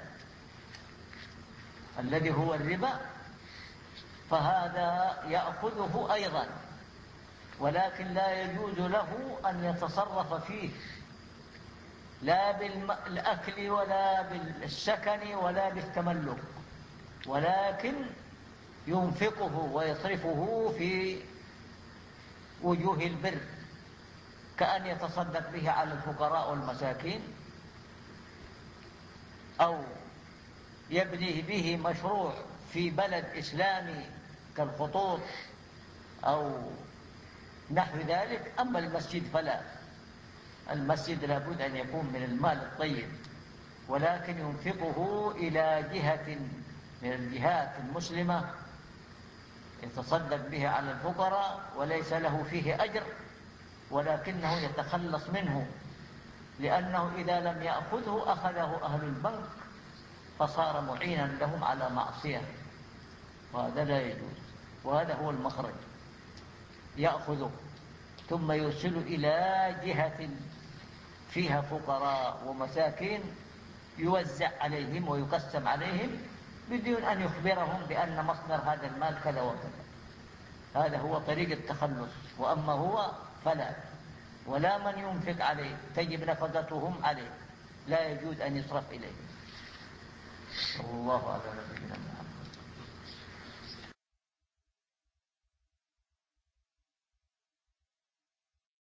الذي هو الربا فهذا يأخذه أيضا، ولكن لا يجوز له أن يتصرف فيه لا بالأكل ولا بالسكن ولا بالتملك، ولكن ينفقه ويصرفه في وجوه البر، كأن يتصدق به على الفقراء والمساكين، أو يبني به مشروع في بلد إسلامي كالخطوط أو نحو ذلك. أما المسجد فلا، المسجد لابد أن يكون من المال الطيب، ولكن ينفقه إلى جهة من الجهات المسلمة يتصدق به على الفقراء، وليس له فيه أجر، ولكنه يتخلص منه، لأنه إذا لم يأخذه أخذه أهل البنك فصار معينا لهم على معصية، وهذا لا يجوز. وهذا هو المخرج، يأخذه ثم يرسل إلى جهة فيها فقراء ومساكين يوزع عليهم ويقسم عليهم بدون أن يخبرهم بأن مصدر هذا المال كذا وكذا. هذا هو طريق التخلص. وأما هو فلا، ولا من ينفق عليه تجب نفقتهم عليه، لا يجوز أن يصرف إليه. الله على نبينا محمد.